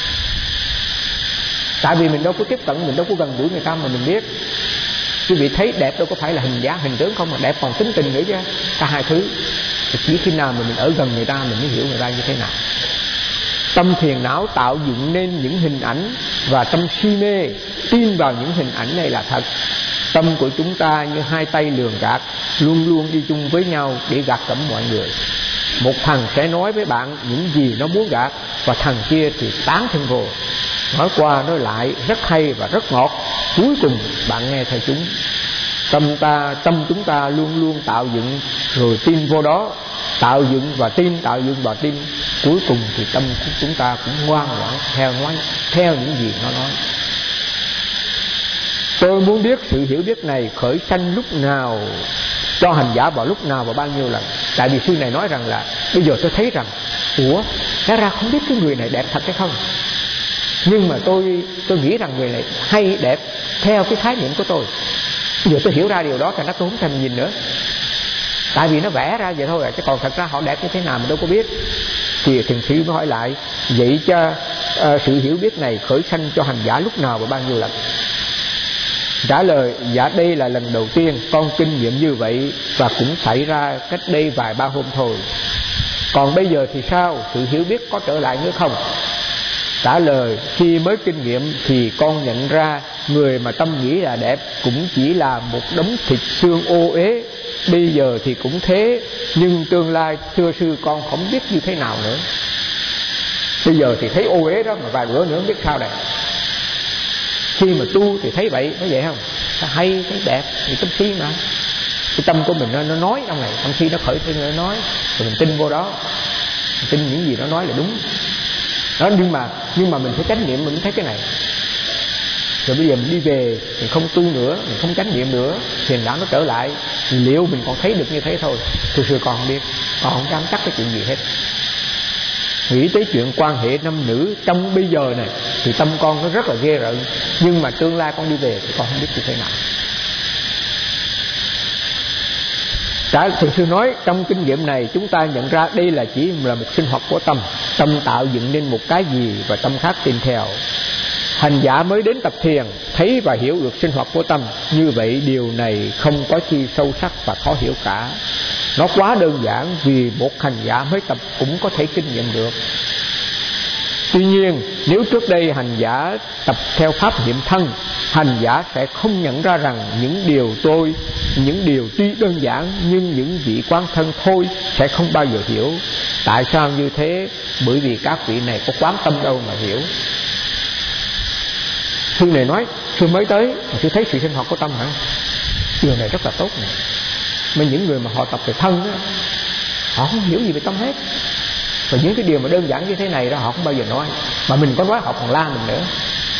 Tại vì mình đâu có tiếp cận, mình đâu có gần gũi người ta mà mình biết. Quý vị thấy đẹp đâu có phải là hình dáng, hình tướng không, mà đẹp còn tính tình nữa chứ. Cả hai thứ. Thì chỉ khi nào mà mình ở gần người ta mình mới hiểu người ta như thế nào. Tâm phiền não tạo dựng nên những hình ảnh, và tâm si mê tin vào những hình ảnh này là thật. Tâm của chúng ta như hai tay lường gạt, luôn luôn đi chung với nhau để gạt cẫm mọi người. Một thằng sẽ nói với bạn những gì nó muốn gạt, và thằng kia thì tán thêm vô, nói qua nói lại rất hay và rất ngọt, cuối cùng bạn nghe theo chúng. Tâm ta, tâm chúng ta luôn luôn tạo dựng rồi tin vô đó, tạo dựng và tin, tạo dựng và tin, cuối cùng thì tâm của chúng ta cũng ngoan ngoãn theo nói, theo những gì nó nói. Tôi muốn biết sự hiểu biết này khởi sanh lúc nào, cho hành giả vào lúc nào và bao nhiêu lần. Tại vì sư này nói rằng là bây giờ tôi thấy rằng ủa, ra ra không biết cái người này đẹp thật hay không, nhưng mà tôi tôi nghĩ rằng người này hay đẹp theo cái khái niệm của tôi. Giờ tôi hiểu ra điều đó thì nó tôi không thèm nhìn nữa, tại vì nó vẽ ra vậy thôi à, chứ còn thật ra họ đẹp như thế nào mình đâu có biết. Thì thiền sư mới hỏi lại, vậy cho uh, sự hiểu biết này khởi sanh cho hành giả lúc nào và bao nhiêu lần? Trả lời, dạ đây là lần đầu tiên con kinh nghiệm như vậy, và cũng xảy ra cách đây vài ba hôm thôi. Còn bây giờ thì sao, sự hiểu biết có trở lại nữa không? Trả lời, khi mới kinh nghiệm thì con nhận ra người mà tâm nghĩ là đẹp cũng chỉ là một đống thịt xương ô uế. Bây giờ thì cũng thế, nhưng tương lai thưa sư con không biết như thế nào nữa. Bây giờ thì thấy ô uế đó, mà vài bữa nữa không biết sao đây. Khi mà tu thì thấy vậy, có vậy không? Ta hay, thấy đẹp, thì tâm si mà. Cái tâm của mình nó, nó nói trong này, tâm si nó khởi lên nó nói, rồi mình tin vô đó, mình tin những gì nó nói là đúng. Đó, nhưng mà nhưng mà mình phải chánh niệm mình mới thấy cái này. rồi bây giờ mình đi về, mình không tu nữa, mình không chánh niệm nữa, thiền não nó trở lại, liệu mình còn thấy được như thế thôi? Thực sự còn không biết, còn không dám chắc cái chuyện gì hết. Nghĩ tới chuyện quan hệ nam nữ trong bây giờ này thì tâm con nó rất là ghê rợn, nhưng mà tương lai con đi về thì con không biết như thế nào. Cả Thượng sư nói trong kinh nghiệm này chúng ta nhận ra đây là chỉ là một sinh hoạt của tâm. Tâm tạo dựng nên một cái gì và tâm khác tin theo. Hành giả mới đến tập thiền thấy và hiểu được sinh hoạt của tâm. Như vậy điều này không có chi sâu sắc và khó hiểu cả. Nó quá đơn giản vì một hành giả mới tập cũng có thể kinh nghiệm được. Tuy nhiên nếu trước đây hành giả tập theo pháp niệm thân, hành giả sẽ không nhận ra rằng những điều tôi, những điều tuy đơn giản nhưng những vị quán thân thôi sẽ không bao giờ hiểu. Tại sao như thế? Bởi vì các vị này có quán tâm đâu mà hiểu. Sư này nói, sư mới tới mà sư thấy sự sinh hoạt của tâm hả? Điều này rất là tốt này. Mà những người mà họ tập về thân á, họ không hiểu gì về tâm hết. Và những cái điều mà đơn giản như thế này đó họ không bao giờ nói. Mà mình có nói họ còn la mình nữa.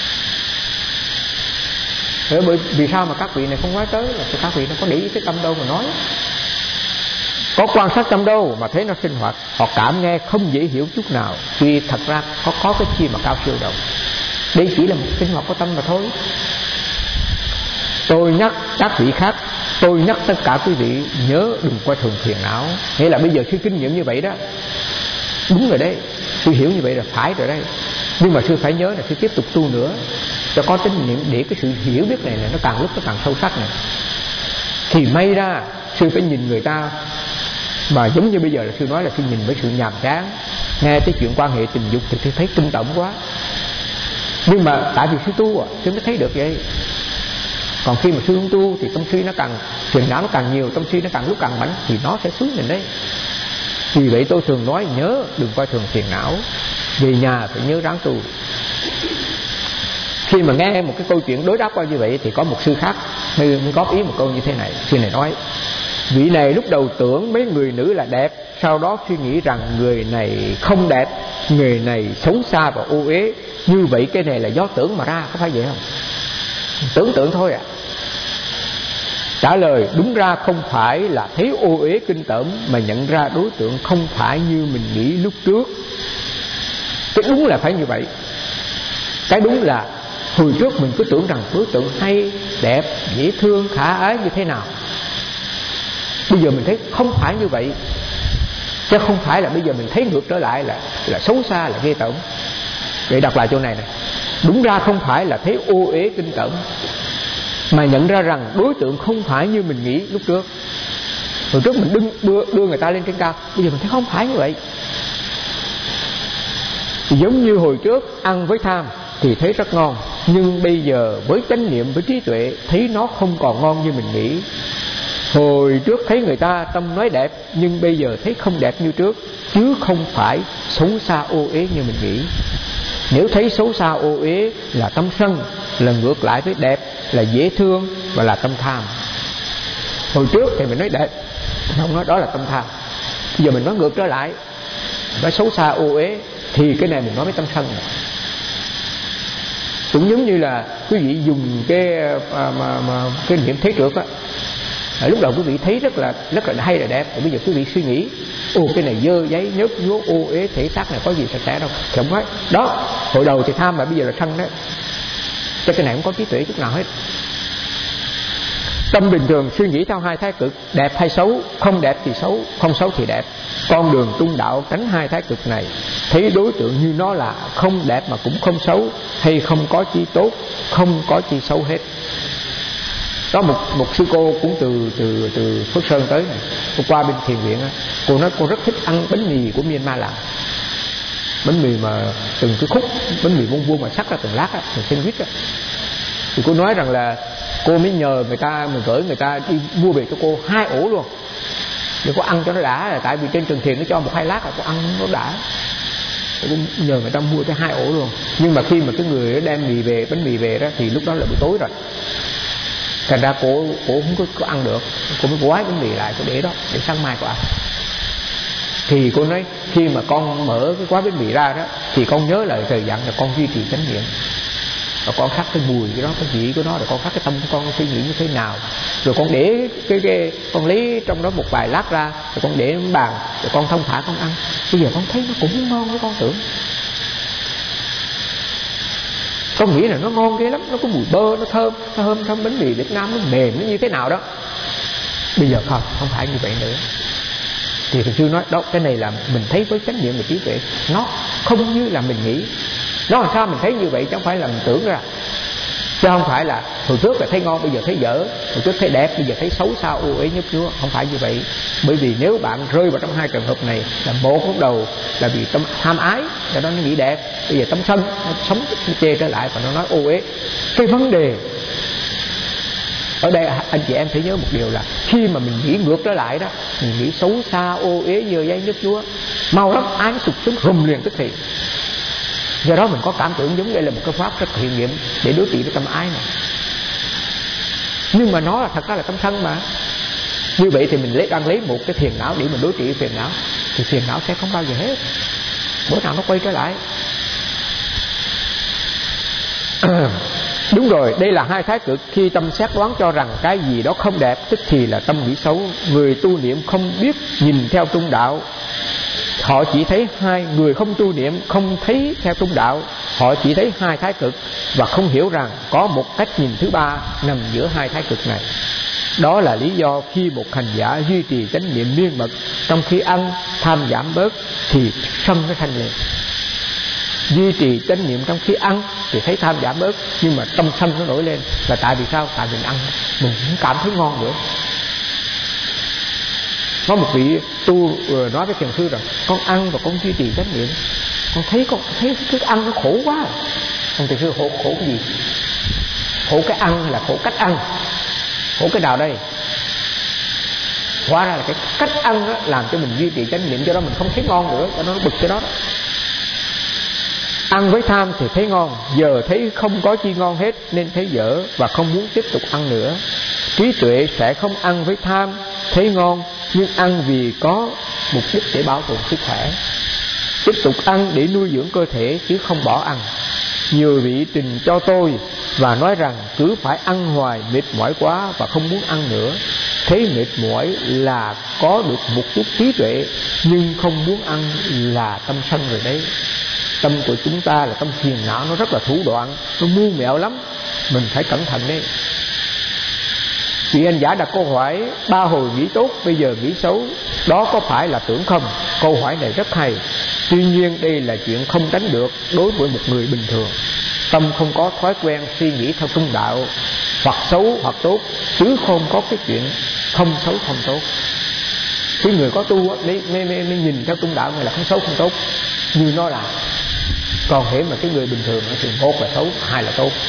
Thế bởi vì sao mà các vị này không nói tới? Là các vị nó có để ý cái tâm đâu mà nói. Có quan sát tâm đâu mà thấy nó sinh hoạt. Họ cảm nghe không dễ hiểu chút nào. Vì thật ra có, có cái chi mà cao siêu đâu. Đây chỉ là một sinh hoạt của tâm mà thôi. Tôi nhắc các vị khác, tôi nhắc tất cả quý vị nhớ đừng coi thường thiền não. Nghĩa là bây giờ sư kinh nghiệm như vậy đó, đúng rồi đấy, sư hiểu như vậy là phải rồi đấy. Nhưng mà sư phải nhớ là sư tiếp tục tu nữa cho có tín niệm, để cái sự hiểu biết này, này nó càng lúc nó càng sâu sắc này. Thì may ra sư phải nhìn người ta. Mà giống như bây giờ là sư nói là sư nhìn với sự nhàm chán, nghe tới chuyện quan hệ tình dục thì sư thấy kinh tởm quá. Nhưng mà tại vì sư tu à, sư mới thấy được vậy. Còn khi mà sư không tu thì tâm suy nó càng, phiền não nó càng nhiều, tâm suy nó càng lúc càng mạnh, thì nó sẽ xuống mình đấy. Vì vậy tôi thường nói nhớ đừng coi thường phiền não. Về nhà phải nhớ ráng tu. Khi mà nghe một cái câu chuyện đối đáp qua như vậy thì có một sư khác mới góp ý một câu như thế này. Sư này nói, vị này lúc đầu tưởng mấy người nữ là đẹp, sau đó suy nghĩ rằng người này không đẹp, người này xấu xa và ô uế. Như vậy cái này là do tưởng mà ra, có phải vậy không? Tưởng tượng thôi à. Trả lời, đúng ra không phải là thấy ô uế kinh tởm, mà nhận ra đối tượng không phải như mình nghĩ lúc trước. Cái đúng là phải như vậy. Cái đúng là hồi trước mình cứ tưởng rằng đối tượng hay, đẹp, dễ thương, khả ái như thế nào. Bây giờ mình thấy không phải như vậy. Chứ không phải là bây giờ mình thấy ngược trở lại là, là xấu xa, là ghê tởm. Vậy đọc lại chỗ này này. Đúng ra không phải là thấy ô uế kinh tởm, mà nhận ra rằng đối tượng không phải như mình nghĩ lúc trước. Hồi trước mình đưa, đưa, đưa người ta lên trên cao, bây giờ mình thấy không phải như vậy. Giống như hồi trước ăn với tham thì thấy rất ngon, nhưng bây giờ với chánh niệm, với trí tuệ thấy nó không còn ngon như mình nghĩ. Hồi trước thấy người ta tâm nói đẹp, nhưng bây giờ thấy không đẹp như trước, chứ không phải xấu xa ô uế như mình nghĩ. Nếu thấy xấu xa ô uế là tâm sân, là ngược lại với đẹp là dễ thương và là tâm tham. Hồi trước thì mình nói đẹp, không nói đó là tâm tham. Bây giờ mình nói ngược trở lại, nói xấu xa ô uế, thì cái này mình nói với tâm sân này. Cũng giống như là quý vị dùng cái mà, mà, mà cái niệm thấy trước á, lúc đầu quý vị thấy rất là rất là hay là đẹp, rồi bây giờ quý vị suy nghĩ, ô cái này dơ giấy nhớt nhố ô uế thể xác này có gì sạch sẽ đâu, thì không nói đó. Hồi đầu thì tham mà bây giờ là sân đó. Cho cái này không có trí tuệ chút nào hết. Tâm bình thường suy nghĩ theo hai thái cực, đẹp hay xấu, không đẹp thì xấu, không xấu thì đẹp. Con đường trung đạo tránh hai thái cực này, thấy đối tượng như nó là không đẹp mà cũng không xấu, hay không có chi tốt, không có chi xấu hết. Có một một sư cô cũng từ từ từ Phước Sơn tới này, cô qua bên thiền viện á, cô nói cô rất thích ăn bánh mì của Myanmar làm. Bánh mì mà từng cái khúc bánh mì vuông vuông mà sắc ra từng lát á, từng sandwich á. Thì cô nói rằng là cô mới nhờ người ta, mình gửi người ta đi mua về cho cô hai ổ luôn, để cô ăn cho nó đã. Là tại vì trên Trường Thiền nó cho một hai lát là cô ăn nó đã. Cô nhờ người ta mua cho hai ổ luôn. Nhưng mà khi mà cái người đó đem mì về, bánh mì về đó, thì lúc đó là buổi tối rồi. Thành ra cô cô không có, có ăn được, cô mới gói bánh mì lại, cô để đó để sáng mai cô ăn. Thì cô nói khi mà con mở cái gói bánh mì ra đó, thì con nhớ lại thời gian là con duy trì chánh niệm. rồi quan sát cái mùi cái đó, cái vị của nó, rồi quan sát cái tâm của con suy nghĩ như thế nào, rồi con để cái, cái con lấy trong đó một vài lát ra, rồi con để lên bàn, rồi con thông thả con ăn. Bây giờ con thấy nó cũng ngon với con tưởng, con nghĩ là nó ngon ghê lắm, nó có mùi bơ, nó thơm, nó thơm thơm bánh mì Việt Nam, nó mềm, nó như thế nào đó. Bây giờ không, không phải như vậy nữa. Thì Thiền sư nói đó, cái này là mình thấy với chánh niệm và trí tuệ, nó không như là mình nghĩ. Nó làm sao mình thấy như vậy, chứ không phải là mình tưởng ra. Chứ không phải là hồi trước là thấy ngon, bây giờ thấy dở, hồi trước thấy đẹp, bây giờ thấy xấu xa ô uế nhấp nhúa. Không phải như vậy. Bởi vì nếu bạn rơi vào trong hai trường hợp này, là một lúc đầu là vì tâm tham ái, cho nó nghĩ đẹp. Bây giờ tâm sân, nó sống nó chê trở lại và nó nói ô uế. Cái vấn đề ở đây anh chị em phải nhớ một điều là khi mà mình nghĩ ngược trở lại đó, mình nghĩ xấu xa ô uế dơ giấy nhấp nhúa, mau lắm ái sụt xuống rùm liền tức thì. Do đó mình có cảm tưởng giống đây là một cái pháp rất hiệu nghiệm để đối trị với tâm ái này. Nhưng mà nó là thật ra là tâm sân mà. Như vậy thì mình lấy đang lấy một cái phiền não để mình đối trị với phiền não, thì phiền não sẽ không bao giờ hết, bữa nào nó quay trở lại. Đúng rồi, đây là hai thái cực. Khi tâm xét đoán cho rằng cái gì đó không đẹp, tức thì là tâm nghĩ xấu. Người tu niệm không biết nhìn theo trung đạo, họ chỉ thấy hai. Người không tu niệm không thấy theo trung đạo, họ chỉ thấy hai thái cực và không hiểu rằng có một cách nhìn thứ ba nằm giữa hai thái cực này. Đó là lý do khi một hành giả duy trì chánh niệm miên mật, trong khi ăn tham giảm bớt thì sân nó sanh lên. Duy trì chánh niệm trong khi ăn thì thấy tham giảm bớt, nhưng mà tâm sân nó nổi lên. Là tại vì sao? Tại mình ăn mình không cảm thấy ngon nữa. Có một vị tu nói với thiền sư rằng con ăn và con duy trì chánh niệm, con thấy con thấy thức ăn nó khổ quá. Ông thiền sư khổ khổ cái gì? Khổ cái ăn hay là khổ cách ăn? Khổ cái nào đây? Hóa ra là cái cách ăn đó, làm cho mình duy trì chánh niệm, cho đó mình không thấy ngon nữa, cho nó bực cái đó, đó. Ăn với tham thì thấy ngon, giờ thấy không có chi ngon hết nên thấy dở và không muốn tiếp tục ăn nữa. Trí tuệ sẽ không ăn với tham, thấy ngon, nhưng ăn vì có mục đích để bảo tồn sức khỏe, tiếp tục ăn để nuôi dưỡng cơ thể chứ không bỏ ăn. Nhiều vị trình cho tôi và nói rằng cứ phải ăn hoài mệt mỏi quá và không muốn ăn nữa. Thấy mệt mỏi là có được một chút trí tuệ, nhưng không muốn ăn là tâm sân rồi đấy. Tâm của chúng ta là tâm phiền não, nó rất là thủ đoạn, nó mưu mẹo lắm, mình phải cẩn thận đấy. Vị anh giả đặt câu hỏi ba hồi nghĩ tốt, bây giờ nghĩ xấu, đó có phải là tưởng không? Câu hỏi này rất hay. Tuy nhiên đây là chuyện không tránh được đối với một người bình thường. Tâm không có thói quen suy nghĩ theo trung đạo, hoặc xấu hoặc tốt, chứ không có cái chuyện không xấu không tốt. Cái người có tu mới, mới, mới, mới nhìn theo trung đạo này là không xấu không tốt như nó là. Còn hễ mà cái người bình thường thì một là xấu, hai là tốt.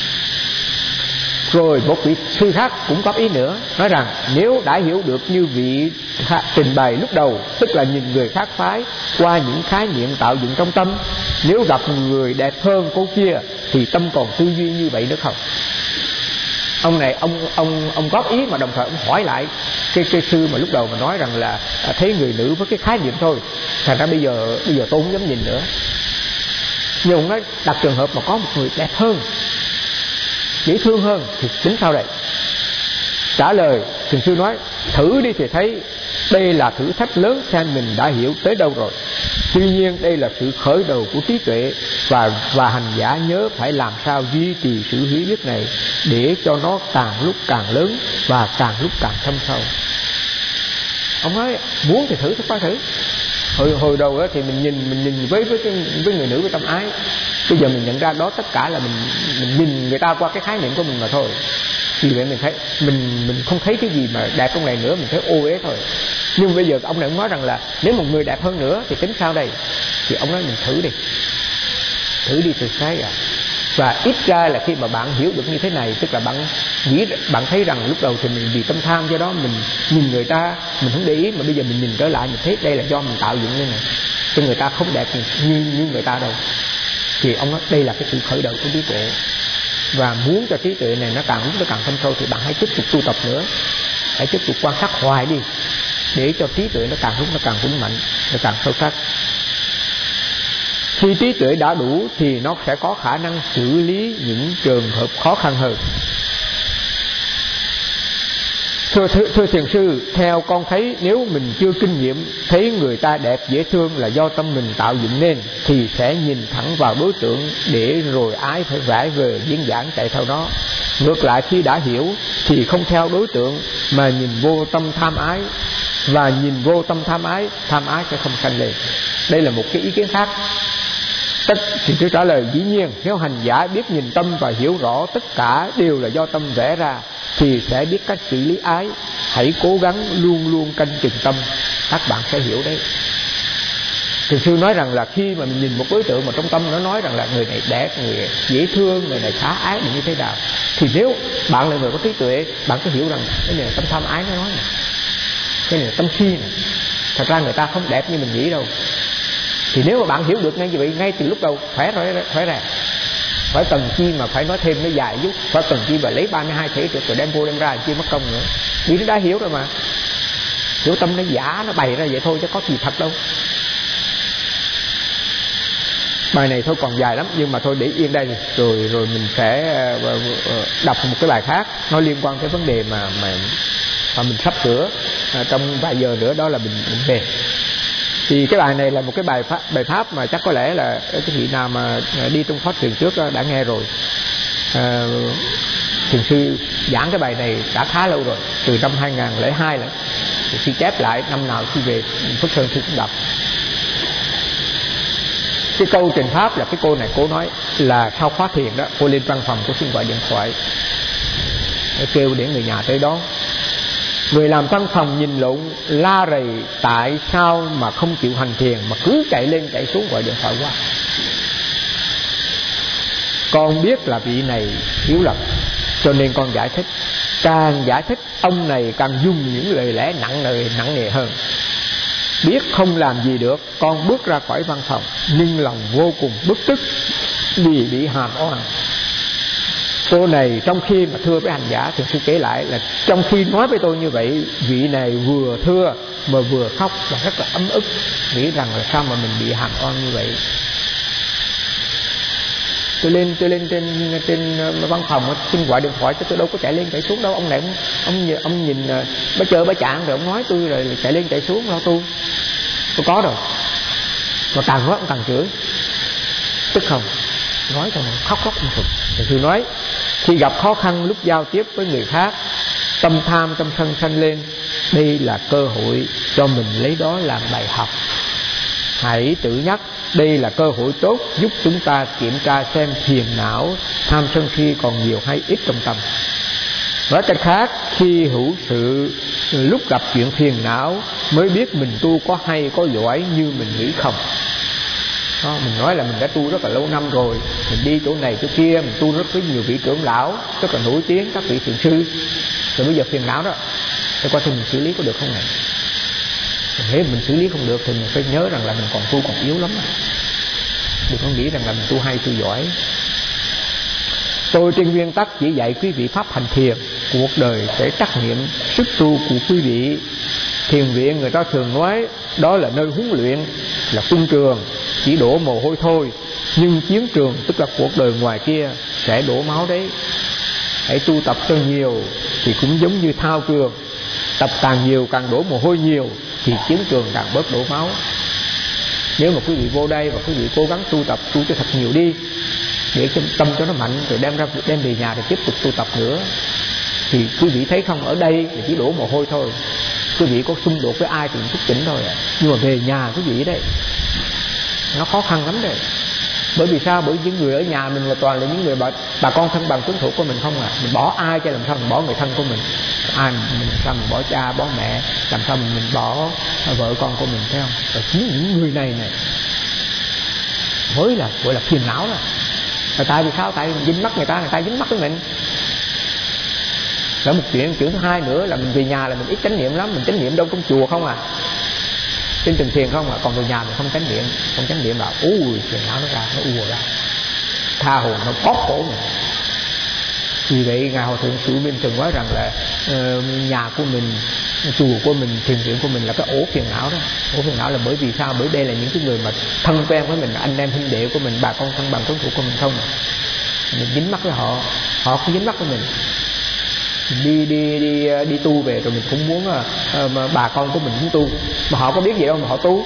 Rồi một vị sư khác cũng có ý nữa, nói rằng nếu đã hiểu được như vị trình bày lúc đầu, tức là nhìn người khác phái qua những khái niệm tạo dựng trong tâm, nếu gặp người đẹp hơn cô kia thì tâm còn tư duy như vậy nữa không? Ông này ông ông ông góp ý mà đồng thời ông hỏi lại cái cái sư mà lúc đầu mà nói rằng là thấy người nữ với cái khái niệm thôi, thành ra bây giờ bây giờ tôi không dám nhìn nữa. Nhưng ông nói đặt trường hợp mà có một người đẹp hơn, dễ thương hơn thì tính sao đây? Trả lời thiền sư nói thử đi thì thấy. Đây là thử thách lớn xem mình đã hiểu tới đâu rồi. Tuy nhiên đây là sự khởi đầu của trí tuệ, và và hành giả nhớ phải làm sao duy trì sự hiểu biết này để cho nó càng lúc càng lớn và càng lúc càng thâm sâu. Ông nói muốn thì thử thì phải thử. Hồi hồi đầu đó thì mình nhìn mình nhìn với với cái, với người nữ với tâm ái. Bây giờ mình nhận ra đó tất cả là mình mình nhìn người ta qua cái khái niệm của mình mà thôi. Vì vậy mình thấy mình mình không thấy cái gì mà đẹp trong này nữa, mình thấy ô uế thôi. Nhưng bây giờ ông này ông nói rằng là nếu một người đẹp hơn nữa thì tính sao đây? Thì ông nói mình thử đi, thử đi từ cái à. Và ít ra là khi mà bạn hiểu được như thế này, tức là bạn nghĩ bạn thấy rằng lúc đầu thì mình vì tâm tham, do đó mình nhìn người ta mình không để ý, mà bây giờ mình nhìn trở lại mình thấy đây là do mình tạo dựng như này, cho người ta không đẹp như như người ta đâu. Thì ông nói đây là cái sự khởi đầu của trí tuệ. Và muốn cho trí tuệ này nó càng lúc nó càng thâm sâu thì bạn hãy tiếp tục tu tập nữa, hãy tiếp tục quan sát hoài đi, để cho trí tuệ nó càng lúc nó càng vững mạnh, nó càng sâu sắc. Khi trí tuệ đã đủ thì nó sẽ có khả năng xử lý những trường hợp khó khăn hơn. Thưa, thưa, thưa thiền sư, theo con thấy nếu mình chưa kinh nghiệm thấy người ta đẹp dễ thương là do tâm mình tạo dựng nên, thì sẽ nhìn thẳng vào đối tượng để rồi ái phải vẽ về viên giảng chạy theo nó. Ngược lại khi đã hiểu thì không theo đối tượng mà nhìn vô tâm tham ái, và nhìn vô tâm tham ái, tham ái sẽ không sanh lên. Đây là một cái ý kiến khác. Tất thì tôi trả lời dĩ nhiên nếu hành giả biết nhìn tâm và hiểu rõ tất cả đều là do tâm vẽ ra thì sẽ biết cách xử lý ái. Hãy cố gắng luôn luôn canh chừng tâm, các bạn sẽ hiểu đấy. Thiền sư nói rằng là khi mà mình nhìn một đối tượng mà trong tâm nó nói rằng là người này đẹp, người này dễ thương, người này khá ái như thế nào, thì nếu bạn là người có trí tuệ, bạn có hiểu rằng cái này là tâm tham ái nó nói này, cái này là tâm si này. Thật ra người ta không đẹp như mình nghĩ đâu. Thì nếu mà bạn hiểu được ngay như vậy, ngay từ lúc đầu khỏe rồi, khỏe ra. Phải cần chi mà phải nói thêm nó dài chút, phải cần chi mà lấy ba mươi hai thể được rồi đem vô đem ra chi mất công nữa. Vì nó đã hiểu rồi mà. Hiểu tâm nó giả, nó bày ra vậy thôi chứ có gì thật đâu. Bài này thôi còn dài lắm, nhưng mà thôi để yên đây rồi rồi mình sẽ đọc một cái bài khác nó liên quan tới vấn đề mà mà, mà mình sắp sửa à, trong vài giờ nữa, đó là bệnh bệnh về. Thì cái bài này là một cái bài pháp, bài pháp mà chắc có lẽ là cái vị nào mà đi trong pháp truyền trước đã nghe rồi. À, thiền sư giảng cái bài này đã khá lâu rồi, từ năm hai nghìn lẻ hai rồi. Thì khi chép lại năm nào khi về Phước Sơn sư cũng đọc. Cái câu trình pháp là cái cô này cô nói là sau khóa thiền đó, cô lên văn phòng, cô xin gọi điện thoại kêu để người nhà tới đó. Người làm văn phòng nhìn lộn la rầy tại sao mà không chịu hành thiền mà cứ chạy lên chạy xuống gọi điện thoại qua. Con biết là vị này hiểu lầm, cho nên con giải thích. Càng giải thích ông này càng dùng những lời lẽ nặng nề nặng nề hơn. Biết không làm gì được, con bước ra khỏi văn phòng, nhưng lòng vô cùng bức tức vì bị hàm oan. Cô này trong khi mà thưa với hành giả thì sư kể lại là trong khi nói với tôi như vậy, vị này vừa thưa mà vừa khóc và rất là ấm ức, nghĩ rằng là sao mà mình bị hàm oan như vậy. Tôi lên tôi lên trên trên văn phòng xin gọi điện thoại chứ tôi đâu có chạy lên chạy xuống đâu. Ông này ông ông, ông nhìn bà chơi bà chạng rồi ông nói tôi rồi chạy lên chạy xuống đâu tôi tôi có rồi. Mà càng nói ông càng chửi, tức không nói cho khóc khóc một thì tôi nói khi gặp khó khăn lúc giao tiếp với người khác, tâm tham tâm sân sanh lên, đây là cơ hội cho mình lấy đó làm bài học. Hãy tự nhắc đây là cơ hội tốt giúp chúng ta kiểm tra xem phiền não tham sân si còn nhiều hay ít trong tâm. Nói cách khác, khi hữu sự lúc gặp chuyện phiền não mới biết mình tu có hay có giỏi như mình nghĩ không. Đó, mình nói là mình đã tu rất là lâu năm rồi, mình đi chỗ này chỗ kia, mình tu rất với nhiều vị trưởng lão rất là nổi tiếng, các vị thiền sư, rồi bây giờ phiền não đó để coi thì mình xử lý có được không này. Nếu mình xử lý không được thì mình phải nhớ rằng là mình còn tu còn yếu lắm. Đừng có nghĩ rằng là mình tu hay tu giỏi. Tôi trên nguyên tắc chỉ dạy quý vị pháp hành thiền, cuộc đời sẽ trắc nghiệm sức tu của quý vị. Thiền viện người ta thường nói đó là nơi huấn luyện, là quân trường, chỉ đổ mồ hôi thôi, nhưng chiến trường tức là cuộc đời ngoài kia sẽ đổ máu đấy. Hãy tu tập cho nhiều thì cũng giống như thao trường, tập càng nhiều càng đổ mồ hôi nhiều thì chiến trường càng bớt đổ máu. Nếu mà quý vị vô đây và quý vị cố gắng tu tập, tu cho thật nhiều đi để cho tâm cho nó mạnh, rồi đem ra đem về nhà thì tiếp tục tu tập nữa, thì quý vị thấy không, ở đây thì chỉ đổ mồ hôi thôi. Quý vị có xung đột với ai thì cũng thức tỉnh thôi à. Nhưng mà về nhà quý vị đấy nó khó khăn lắm đấy. Bởi vì sao? Bởi vì những người ở nhà mình là toàn là những người bà, bà con thân bằng quyến thuộc của mình không à. Mình bỏ ai cho làm sao mình bỏ người thân của mình? Ai mình làm sao mình bỏ cha, bỏ mẹ, làm sao mình, mình bỏ vợ con của mình, thấy không? Rồi chính những người này này mới là gọi là phiền não đó. Rồi tại vì sao? Tại vì mình dính mắc người ta, người ta dính mắc với mình. Rồi một chuyện, chuyện thứ hai nữa là mình về nhà là mình ít chánh niệm lắm. Mình chánh niệm đâu trong chùa không à, trên trình thiền không à. Còn về nhà mình không chánh niệm, không chánh niệm là ui phiền não nó ra, nó ùa ra, tha hồ nó bóp cổ mình. Vì vậy ngài Hòa thượng Sự Minh từng nói rằng là uh, nhà của mình, chùa của mình, thiền viện của mình là cái ổ phiền não đó. Ổ phiền não là bởi vì sao? Bởi đây là những cái người mà thân quen với mình, anh em huynh đệ của mình, bà con thân bằng quyến thuộc của mình không. Mình dính mắc với họ, họ cũng dính mắc với mình. Mình đi đi đi đi tu về rồi mình cũng muốn uh, mà bà con của mình cũng tu, mà họ có biết gì đâu mà họ tu.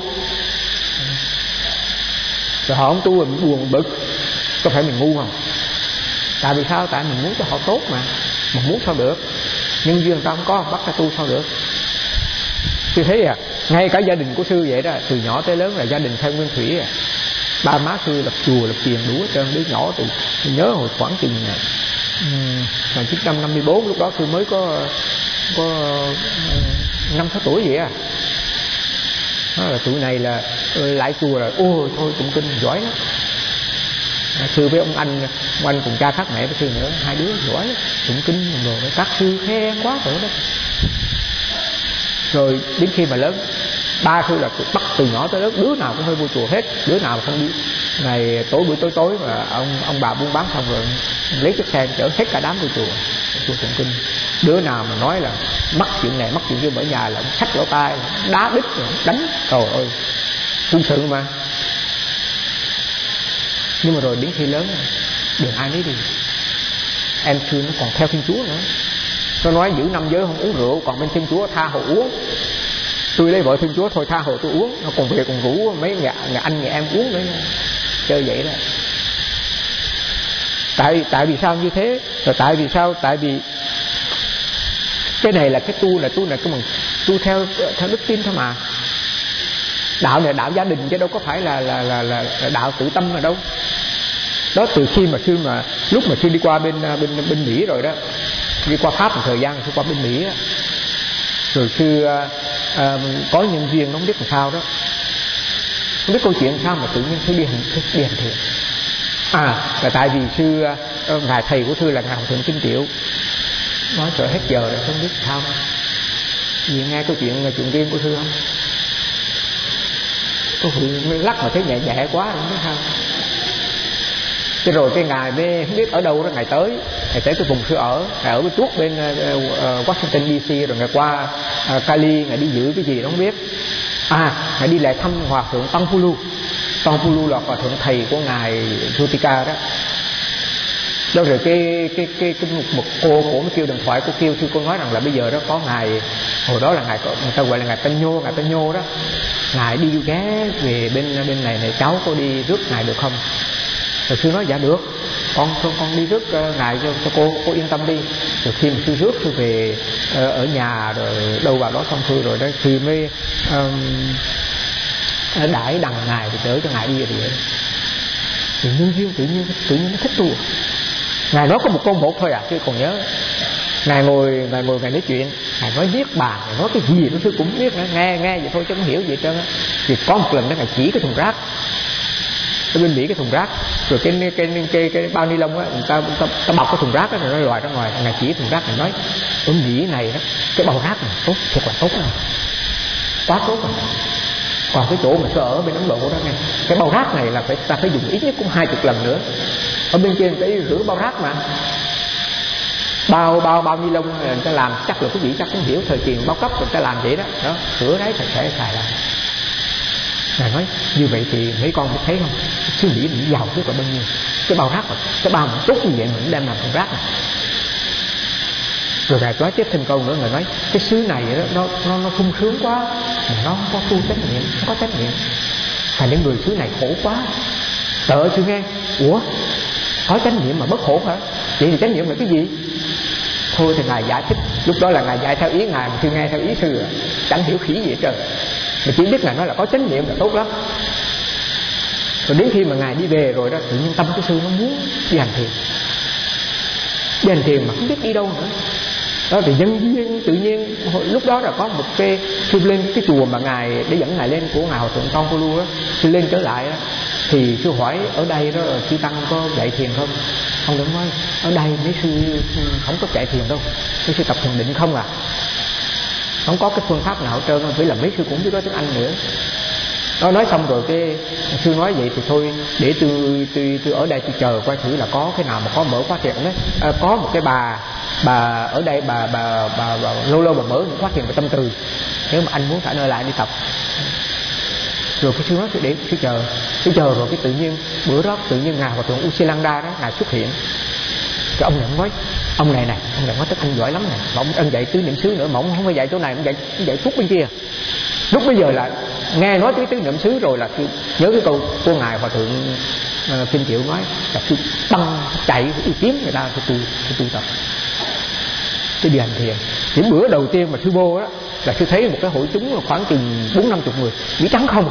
Rồi họ không tu rồi mình buồn bực. Có phải mình ngu không? Tại vì sao? Tại mình muốn cho họ tốt mà. Mà muốn sao được? Nhân duyên ta không có, bắt ta tu sao được? Sư thấy à, ngay cả gia đình của sư vậy đó, từ nhỏ tới lớn là gia đình theo nguyên thủy à. Ba má sư lập chùa lập chiền đủ hết trơn. Đứa nhỏ từ nhớ hồi khoảng chừng này một nghìn chín trăm năm mươi tư, lúc đó sư mới có có năm sáu tuổi vậy à. Đó là tuổi này là lại chùa là ôi thôi tụng kinh giỏi lắm. Sư với ông anh, ông anh cùng cha khác mẹ với sư nữa, hai đứa giỏi lắm, tụng kinh rồi các sư khen quá rồi đó. Rồi đến khi mà lớn, ba sư là bắt từ nhỏ tới lớn đứa nào cũng hơi vô chùa hết, đứa nào không đi. Ngày tối buổi tối tối mà ông ông bà buôn bán xong rồi lấy chiếc xe chở hết cả đám vô chùa, chùa tụng kinh. Đứa nào mà nói là mắc chuyện này mắc chuyện kia ở nhà là ông xách lỗ tai, đá đít rồi đánh, trời ơi, quân sự mà. Nhưng mà rồi đến khi lớn đừng ai nấy đi. Em sư nó còn theo Thiên Chúa nữa. Nó nói giữ năm giới không uống rượu, còn bên Thiên Chúa tha hồ uống. Tôi lấy vợ Thiên Chúa thôi tha hồ tôi uống. Nó còn về còn rủ mấy nhà, nhà anh nhà em uống nữa. Chơi vậy đó. Tại tại vì sao như thế? Rồi tại vì sao? Tại vì cái này là cái tu là tu là cái bằng tu theo theo đức tin thôi mà. Đạo này đạo gia đình chứ đâu có phải là là là là, là đạo tự tâm mà đâu. Đó, từ khi mà sư mà lúc mà sư đi qua bên bên bên Mỹ rồi đó, đi qua Pháp một thời gian sư qua bên Mỹ đó. Rồi sư uh, uh, có nhân viên nó không biết làm sao đó, không biết câu chuyện sao mà tự nhiên sư đi hành đi hành thiền. À là tại vì sư uh, ngài thầy của sư là ngài Hòa thượng Kinh Triệu, nói trời hết giờ rồi không biết sao. Vì nghe câu chuyện chuyện riêng của sư không? Có Hương lắc mà thấy nhẹ nhẹ quá không biết sao. Thế rồi cái ngày mới không biết ở đâu đó, ngày tới ngày tới cái vùng sư ở ngày ở bên tuốt bên uh, Washington đê xê, rồi ngày qua uh, Cali, ngày đi giữ cái gì đó không biết. À ngày đi lại thăm Hòa thượng Tongpulu. Tongpulu là Hòa thượng thầy của ngài Jutika đó. Đó rồi cái cái cái, cái một, một cô cổ mới kêu điện thoại, cô kêu sư cô nói rằng là bây giờ đó có ngài, hồi đó là ngài người ta gọi là ngài Tân Nhô, ngài Tân Nhô đó, ngài đi ghé về bên bên này này, cháu cô đi rước ngài được không? Rồi sư nói dạ được, con con, con đi rước uh, ngài cho, cho cô cô yên tâm đi. Rồi khi mà sư rước sư về uh, ở nhà rồi đâu vào đó xong sư rồi đó, sư mới um, đãi đằng ngài thì chở cho ngài đi về vậy. Thì nhân duyên tự nhiên tự nhiên nó thích tu. Ngài nói có một câu một thôi à, chứ còn nhớ ngài ngồi ngài ngồi ngài nói chuyện, ngài nói viết bàn, ngài nói cái gì đó sư cũng biết nữa, nghe nghe vậy thôi chứ không hiểu gì hết trơn á. Thì có một lần đó ngài chỉ cái thùng rác ở bên Mỹ, cái thùng rác, rồi cái cái cái, cái, cái bao ni lông á, người ta, ta, ta bọc cái thùng rác đó rồi nó lòi ra ngoài. Ngài chỉ thùng rác, ngài nói ở Mỹ này đó, cái bao rác này tốt, thiệt là tốt rồi, quá tốt rồi. Còn cái chỗ mà sư ở bên Ấn Độ đó nghe, cái bao rác này là phải ta phải dùng ít nhất cũng hai chục lần nữa. Ở bên kia phải rửa bao rác mà, bao bao bao ni lông người ta làm, chắc là quý vị chắc cũng hiểu thời kỳ bao cấp người ta làm vậy đó, đó rửa đấy sạch sẽ xài lại. Ngài nói như vậy thì mấy con thấy không, suy nghĩ mình giàu trước là bao nhiêu, cái bao rác mà cái bao mà tốt như vậy mình đem làm thùng rác này. Rồi ngài nói tiếp thêm câu nữa, ngài nói cái xứ này đó, nó nó nó sung sướng quá mà nó không có tu trách nhiệm, không có trách nhiệm, thành những người xứ này khổ quá. Trời ơi sư nghe, ủa có trách nhiệm mà bất khổ hả? Vậy thì trách nhiệm là cái gì? Thôi thì ngài giải thích, lúc đó là ngài dạy theo ý ngài mà sư nghe theo ý sư à, chẳng hiểu khỉ gì hết trơn. Mà chỉ biết ngài nói là có trách nhiệm là tốt lắm. Rồi đến khi mà ngài đi về rồi đó, tự nhiên tâm của sư nó muốn đi hành thiền, đi hành thiền mà không biết đi đâu nữa. Đó thì nhân duyên tự nhiên lúc đó là có một cái sư lên cái chùa mà ngài để dẫn ngài lên của ngài Hòa thượng Tongpulu đó, sư lên trở lại đó, thì sư hỏi ở đây đó sư tăng có dạy thiền không? Ông đừng nói ở đây mấy sư không có dạy thiền đâu, mấy sư tập thiền định không à, không có cái phương pháp nào hết trơn, vì là mấy sư cũng biết nói tiếng Anh nữa. Nó nói xong rồi cái sư nói vậy thì thôi, để tôi tôi tôi ở đây tôi chờ coi thử là có cái nào mà có mở khóa thiền đấy. À, có một cái bà bà ở đây bà bà bà, bà lâu lâu bà mở một khóa thiền về tâm từ, nếu mà anh muốn phải nơi lại đi tập. Rồi cái sư nói để sư chờ, sư chờ rồi cái tự nhiên bữa đó tự nhiên ngài Hòa thượng Usilanda đó ngài xuất hiện. Cái ông này ông nói, ông này này, ông này nói tức anh giỏi lắm này, mà ông, ông dạy tứ niệm xứ nữa, mà ông không phải dạy chỗ này, ông dạy ông dạy thuốc bên kia. Lúc bây giờ là nghe nói tới tứ niệm xứ rồi là tôi nhớ cái câu của ngài Hòa thượng uh, Kinh Triệu nói là tôi băng chạy đi kiếm người ta cho tôi cho tôi tập cái đi hành thiền. Những bữa đầu tiên mà sư vô đó là sư thấy một cái hội chúng khoảng chừng bốn năm chục người, Mỹ Trắng không,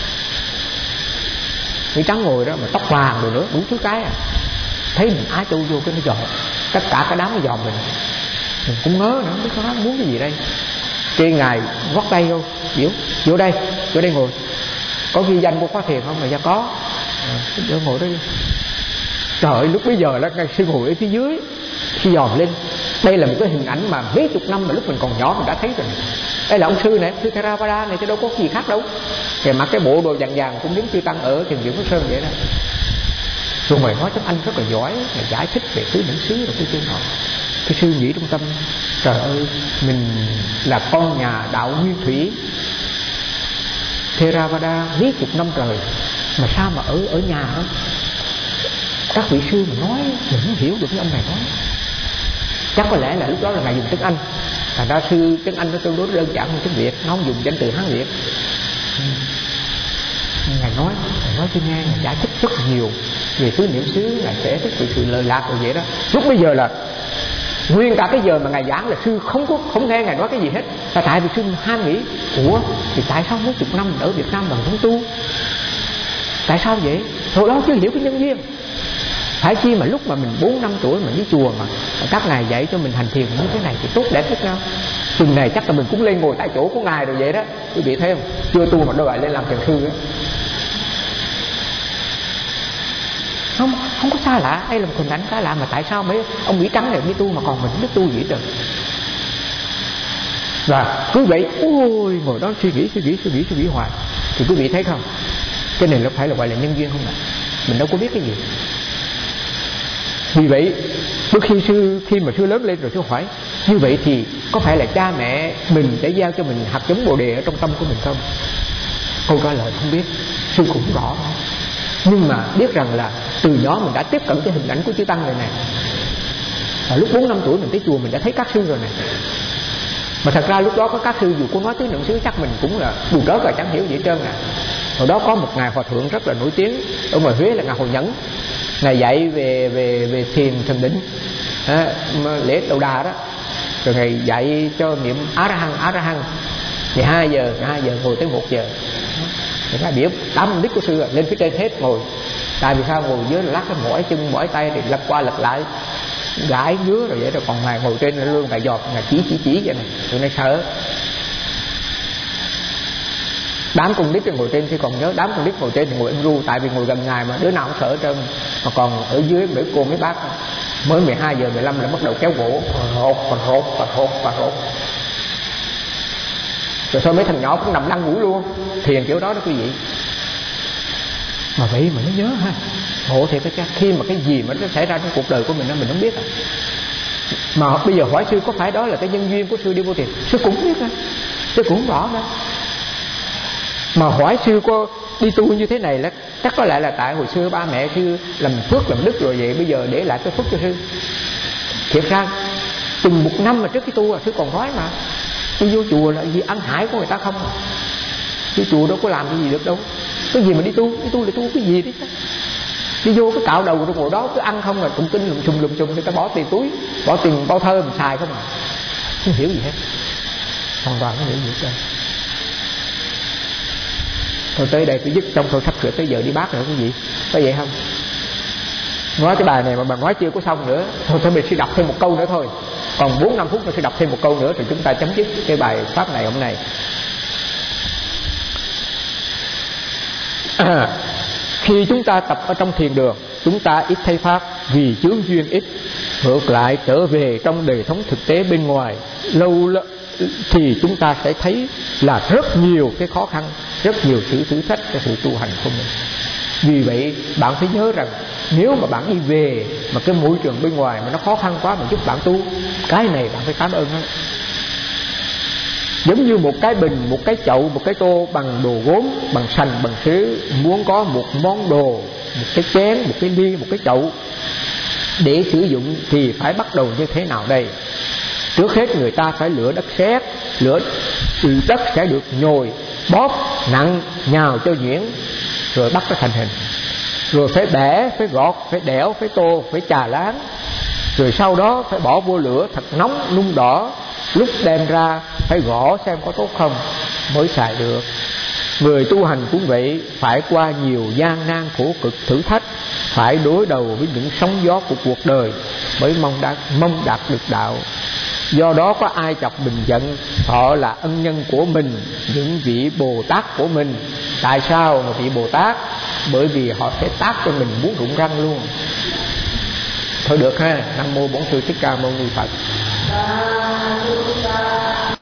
Mỹ Trắng ngồi đó mà tóc vàng rồi nữa, đủ thứ cái à. Thấy mình Á Châu vô cái nó dò, tất cả cái đám nó dòm mình, mình cũng ngớ nữa, không biết nó muốn cái gì đây. Trên ngài gót tay vô, biểu vô đây, vô đây ngồi, có ghi danh của khóa thiền không? Mà ra có, à, vô ngồi đó. Trời ơi, lúc bây giờ là ngài sư ngồi ở phía dưới, khi dòm lên, đây là một cái hình ảnh mà mấy chục năm mà lúc mình còn nhỏ mình đã thấy rồi. Đây là ông sư này, sư Theravada này chứ đâu có gì khác đâu. Kể mặc cái bộ đồ vàng vàng cũng giống chư tăng ở thiền viện Phước Sơn vậy đó. Rồi mày nói tiếng Anh rất là giỏi, mày giải thích về tứ niệm xứ rồi cái chương họ. Cái sư nghĩ trong tâm, trời ơi, mình là con nhà đạo Nguyên Thủy Theravada mấy chục năm trời, mà sao mà ở ở nhà đó các vị sư mà nói mình không hiểu được cái ông này nói. Chắc có lẽ là lúc đó là ngài dùng tiếng Anh, thành ra sư tiếng Anh nó tương đối đơn giản hơn tiếng Việt, nó không dùng danh từ Hán Việt. Ngài nói, ngài nói cho nghe, ngài giải thích rất nhiều về tứ niệm xứ, ngài sẽ thích về sự lời lạc rồi vậy đó. Lúc bây giờ là nguyên cả cái giờ mà ngài giảng là sư không có không nghe ngài nói cái gì hết. Tại tại vì sư ham nghĩ, ủa thì tại sao mấy chục năm mình ở Việt Nam mình không tu? Tại sao vậy? Hồi đó chưa hiểu cái nhân duyên. Phải chi mà lúc mà mình bốn năm tuổi mình đi chùa mà các ngài dạy cho mình hành thiền như thế này thì tốt đẹp biết sao. Chừng này chắc là mình cũng lên ngồi tại chỗ của ngài rồi vậy đó. Quý vị thấy không? Chưa tu mà đôi lại lên làm thiền sư đó. Không, không có xa lạ. Đây là một hình ảnh xa lạ mà tại sao mấy ông Mỹ Trắng này mới tu mà còn mình không biết tu gì được. Và cứ vậy, ôi ngồi đó suy nghĩ, suy nghĩ, suy nghĩ, suy nghĩ hoài. Thì quý vị thấy không? Cái này nó phải là gọi là nhân duyên không ạ? Mình đâu có biết cái gì. Vì vậy đôi khi sư khi mà sư lớn lên rồi sư hỏi, như vậy thì có phải là cha mẹ mình để giao cho mình hạt giống Bồ Đề ở trong tâm của mình không? Câu trả lời không biết, sư cũng không rõ. Nhưng mà biết rằng là từ nhỏ mình đã tiếp cận cái hình ảnh của chư Tăng này này. Và lúc bốn năm tuổi mình tới chùa mình đã thấy các sư rồi này. Mà thật ra lúc đó có các sư dù có nói tứ niệm xứ chắc mình cũng là bù đớt rồi chẳng hiểu gì hết trơn à. Hồi đó có một ngài hòa thượng rất là nổi tiếng ở ngoài Huế là ngài Hồi Nhẫn. Ngài dạy về về về thiền thiền định, à, lễ đầu đà đó. Rồi ngài dạy cho niệm Á Ra Hăng Á Ra Hăng. Thì hai giờ, hai giờ ngồi tới một giờ. Thì ngài biểu tám đích của sư lên phía trên hết ngồi. Tại vì sao ngồi dưới là lắc cái mỏi chân mỏi tay thì lật qua lật lại gãi ngứa rồi vậy, rồi còn ngài ngồi trên luôn ngài giọt ngài chỉ chỉ chỉ vậy này, tụi này sợ. Đám con nít ngồi trên thì còn nhớ, đám con nít ngồi trên thì ngồi im ru, tại vì ngồi gần ngài mà đứa nào cũng sợ hết trơn. Mà còn ở dưới mấy cô mấy bác mới mười hai giờ mười lăm là bắt đầu kéo gỗ rột và rột và rột và rột. Rồi sau mấy thằng nhỏ cũng nằm lăn ngủ luôn. Thiền kiểu đó đó quý vị. Mà vậy mà nó nhớ ha. Ngộ thiệt cái khi mà cái gì mà nó xảy ra trong cuộc đời của mình đó mình không biết à. Mà bây giờ hỏi sư có phải đó là cái nhân duyên của sư đi vô thiền? Sư cũng không biết à. Sư cũng không rõ đó. Mà hỏi sư có đi tu như thế này là chắc có lẽ là tại hồi xưa ba mẹ sư làm phước làm đức rồi vậy, bây giờ để lại cái phước cho sư. Thiệt ra từng một năm mà trước khi tu là sư còn nói mà đi vô chùa là gì ăn hải của người ta không à. Đi chùa đâu có làm cái gì được đâu. Cái gì mà đi tu, đi tu là tu cái gì đấy. Đi vô cái cạo đầu rồi ngồi đó cứ ăn không là tụng kinh lùm xùm lùm xùm, người ta bỏ tiền túi, bỏ tiền bao thơ mình xài không à. Không hiểu gì hết, hoàn toàn không hiểu gì hết. Thôi tới đây tôi dứt trong thôi, sắp sửa tới giờ đi bác rồi quý vị, có vậy không? Nói cái bài này mà bà nói chưa có xong nữa, thôi thôi mình sẽ đọc thêm một câu nữa thôi, còn bốn năm phút mình sẽ đọc thêm một câu nữa rồi chúng ta chấm dứt cái bài pháp này hôm nay. À, khi chúng ta tập ở trong thiền đường, chúng ta ít thấy pháp vì chướng duyên ít. Ngược lại trở về trong đời sống thực tế bên ngoài, lâu thì chúng ta sẽ thấy là rất nhiều cái khó khăn, rất nhiều sự thử thách cho sự tu hành của mình. Vì vậy bạn phải nhớ rằng nếu mà bạn đi về mà cái môi trường bên ngoài mà nó khó khăn quá mà giúp bạn tu, cái này bạn phải cảm ơn nó. Giống như một cái bình, một cái chậu, một cái tô bằng đồ gốm, bằng sành, bằng sứ, muốn có một món đồ, một cái chén, một cái ly, một cái chậu để sử dụng thì phải bắt đầu như thế nào đây? Trước hết người ta phải lựa đất sét, lựa từ đất sẽ được nhồi, bóp nặng, nhào cho nhuyễn, rồi bắt nó thành hình. Rồi phải bẻ, phải gọt, phải đẽo, phải tô, phải chà láng. Rồi sau đó phải bỏ vô lửa thật nóng, nung đỏ. Lúc đem ra phải gõ xem có tốt không mới xài được. Người tu hành cũng vậy, phải qua nhiều gian nan khổ cực thử thách, phải đối đầu với những sóng gió của cuộc đời mới mong đạt, mong đạt được đạo. Do đó có ai chọc mình giận, họ là ân nhân của mình, những vị Bồ Tát của mình. Tại sao mà vị Bồ Tát? Bởi vì họ sẽ tát cho mình muốn rụng răng luôn. Thôi được ha. Nam mô Bổn Sư Thích Ca Mâu Ni Phật.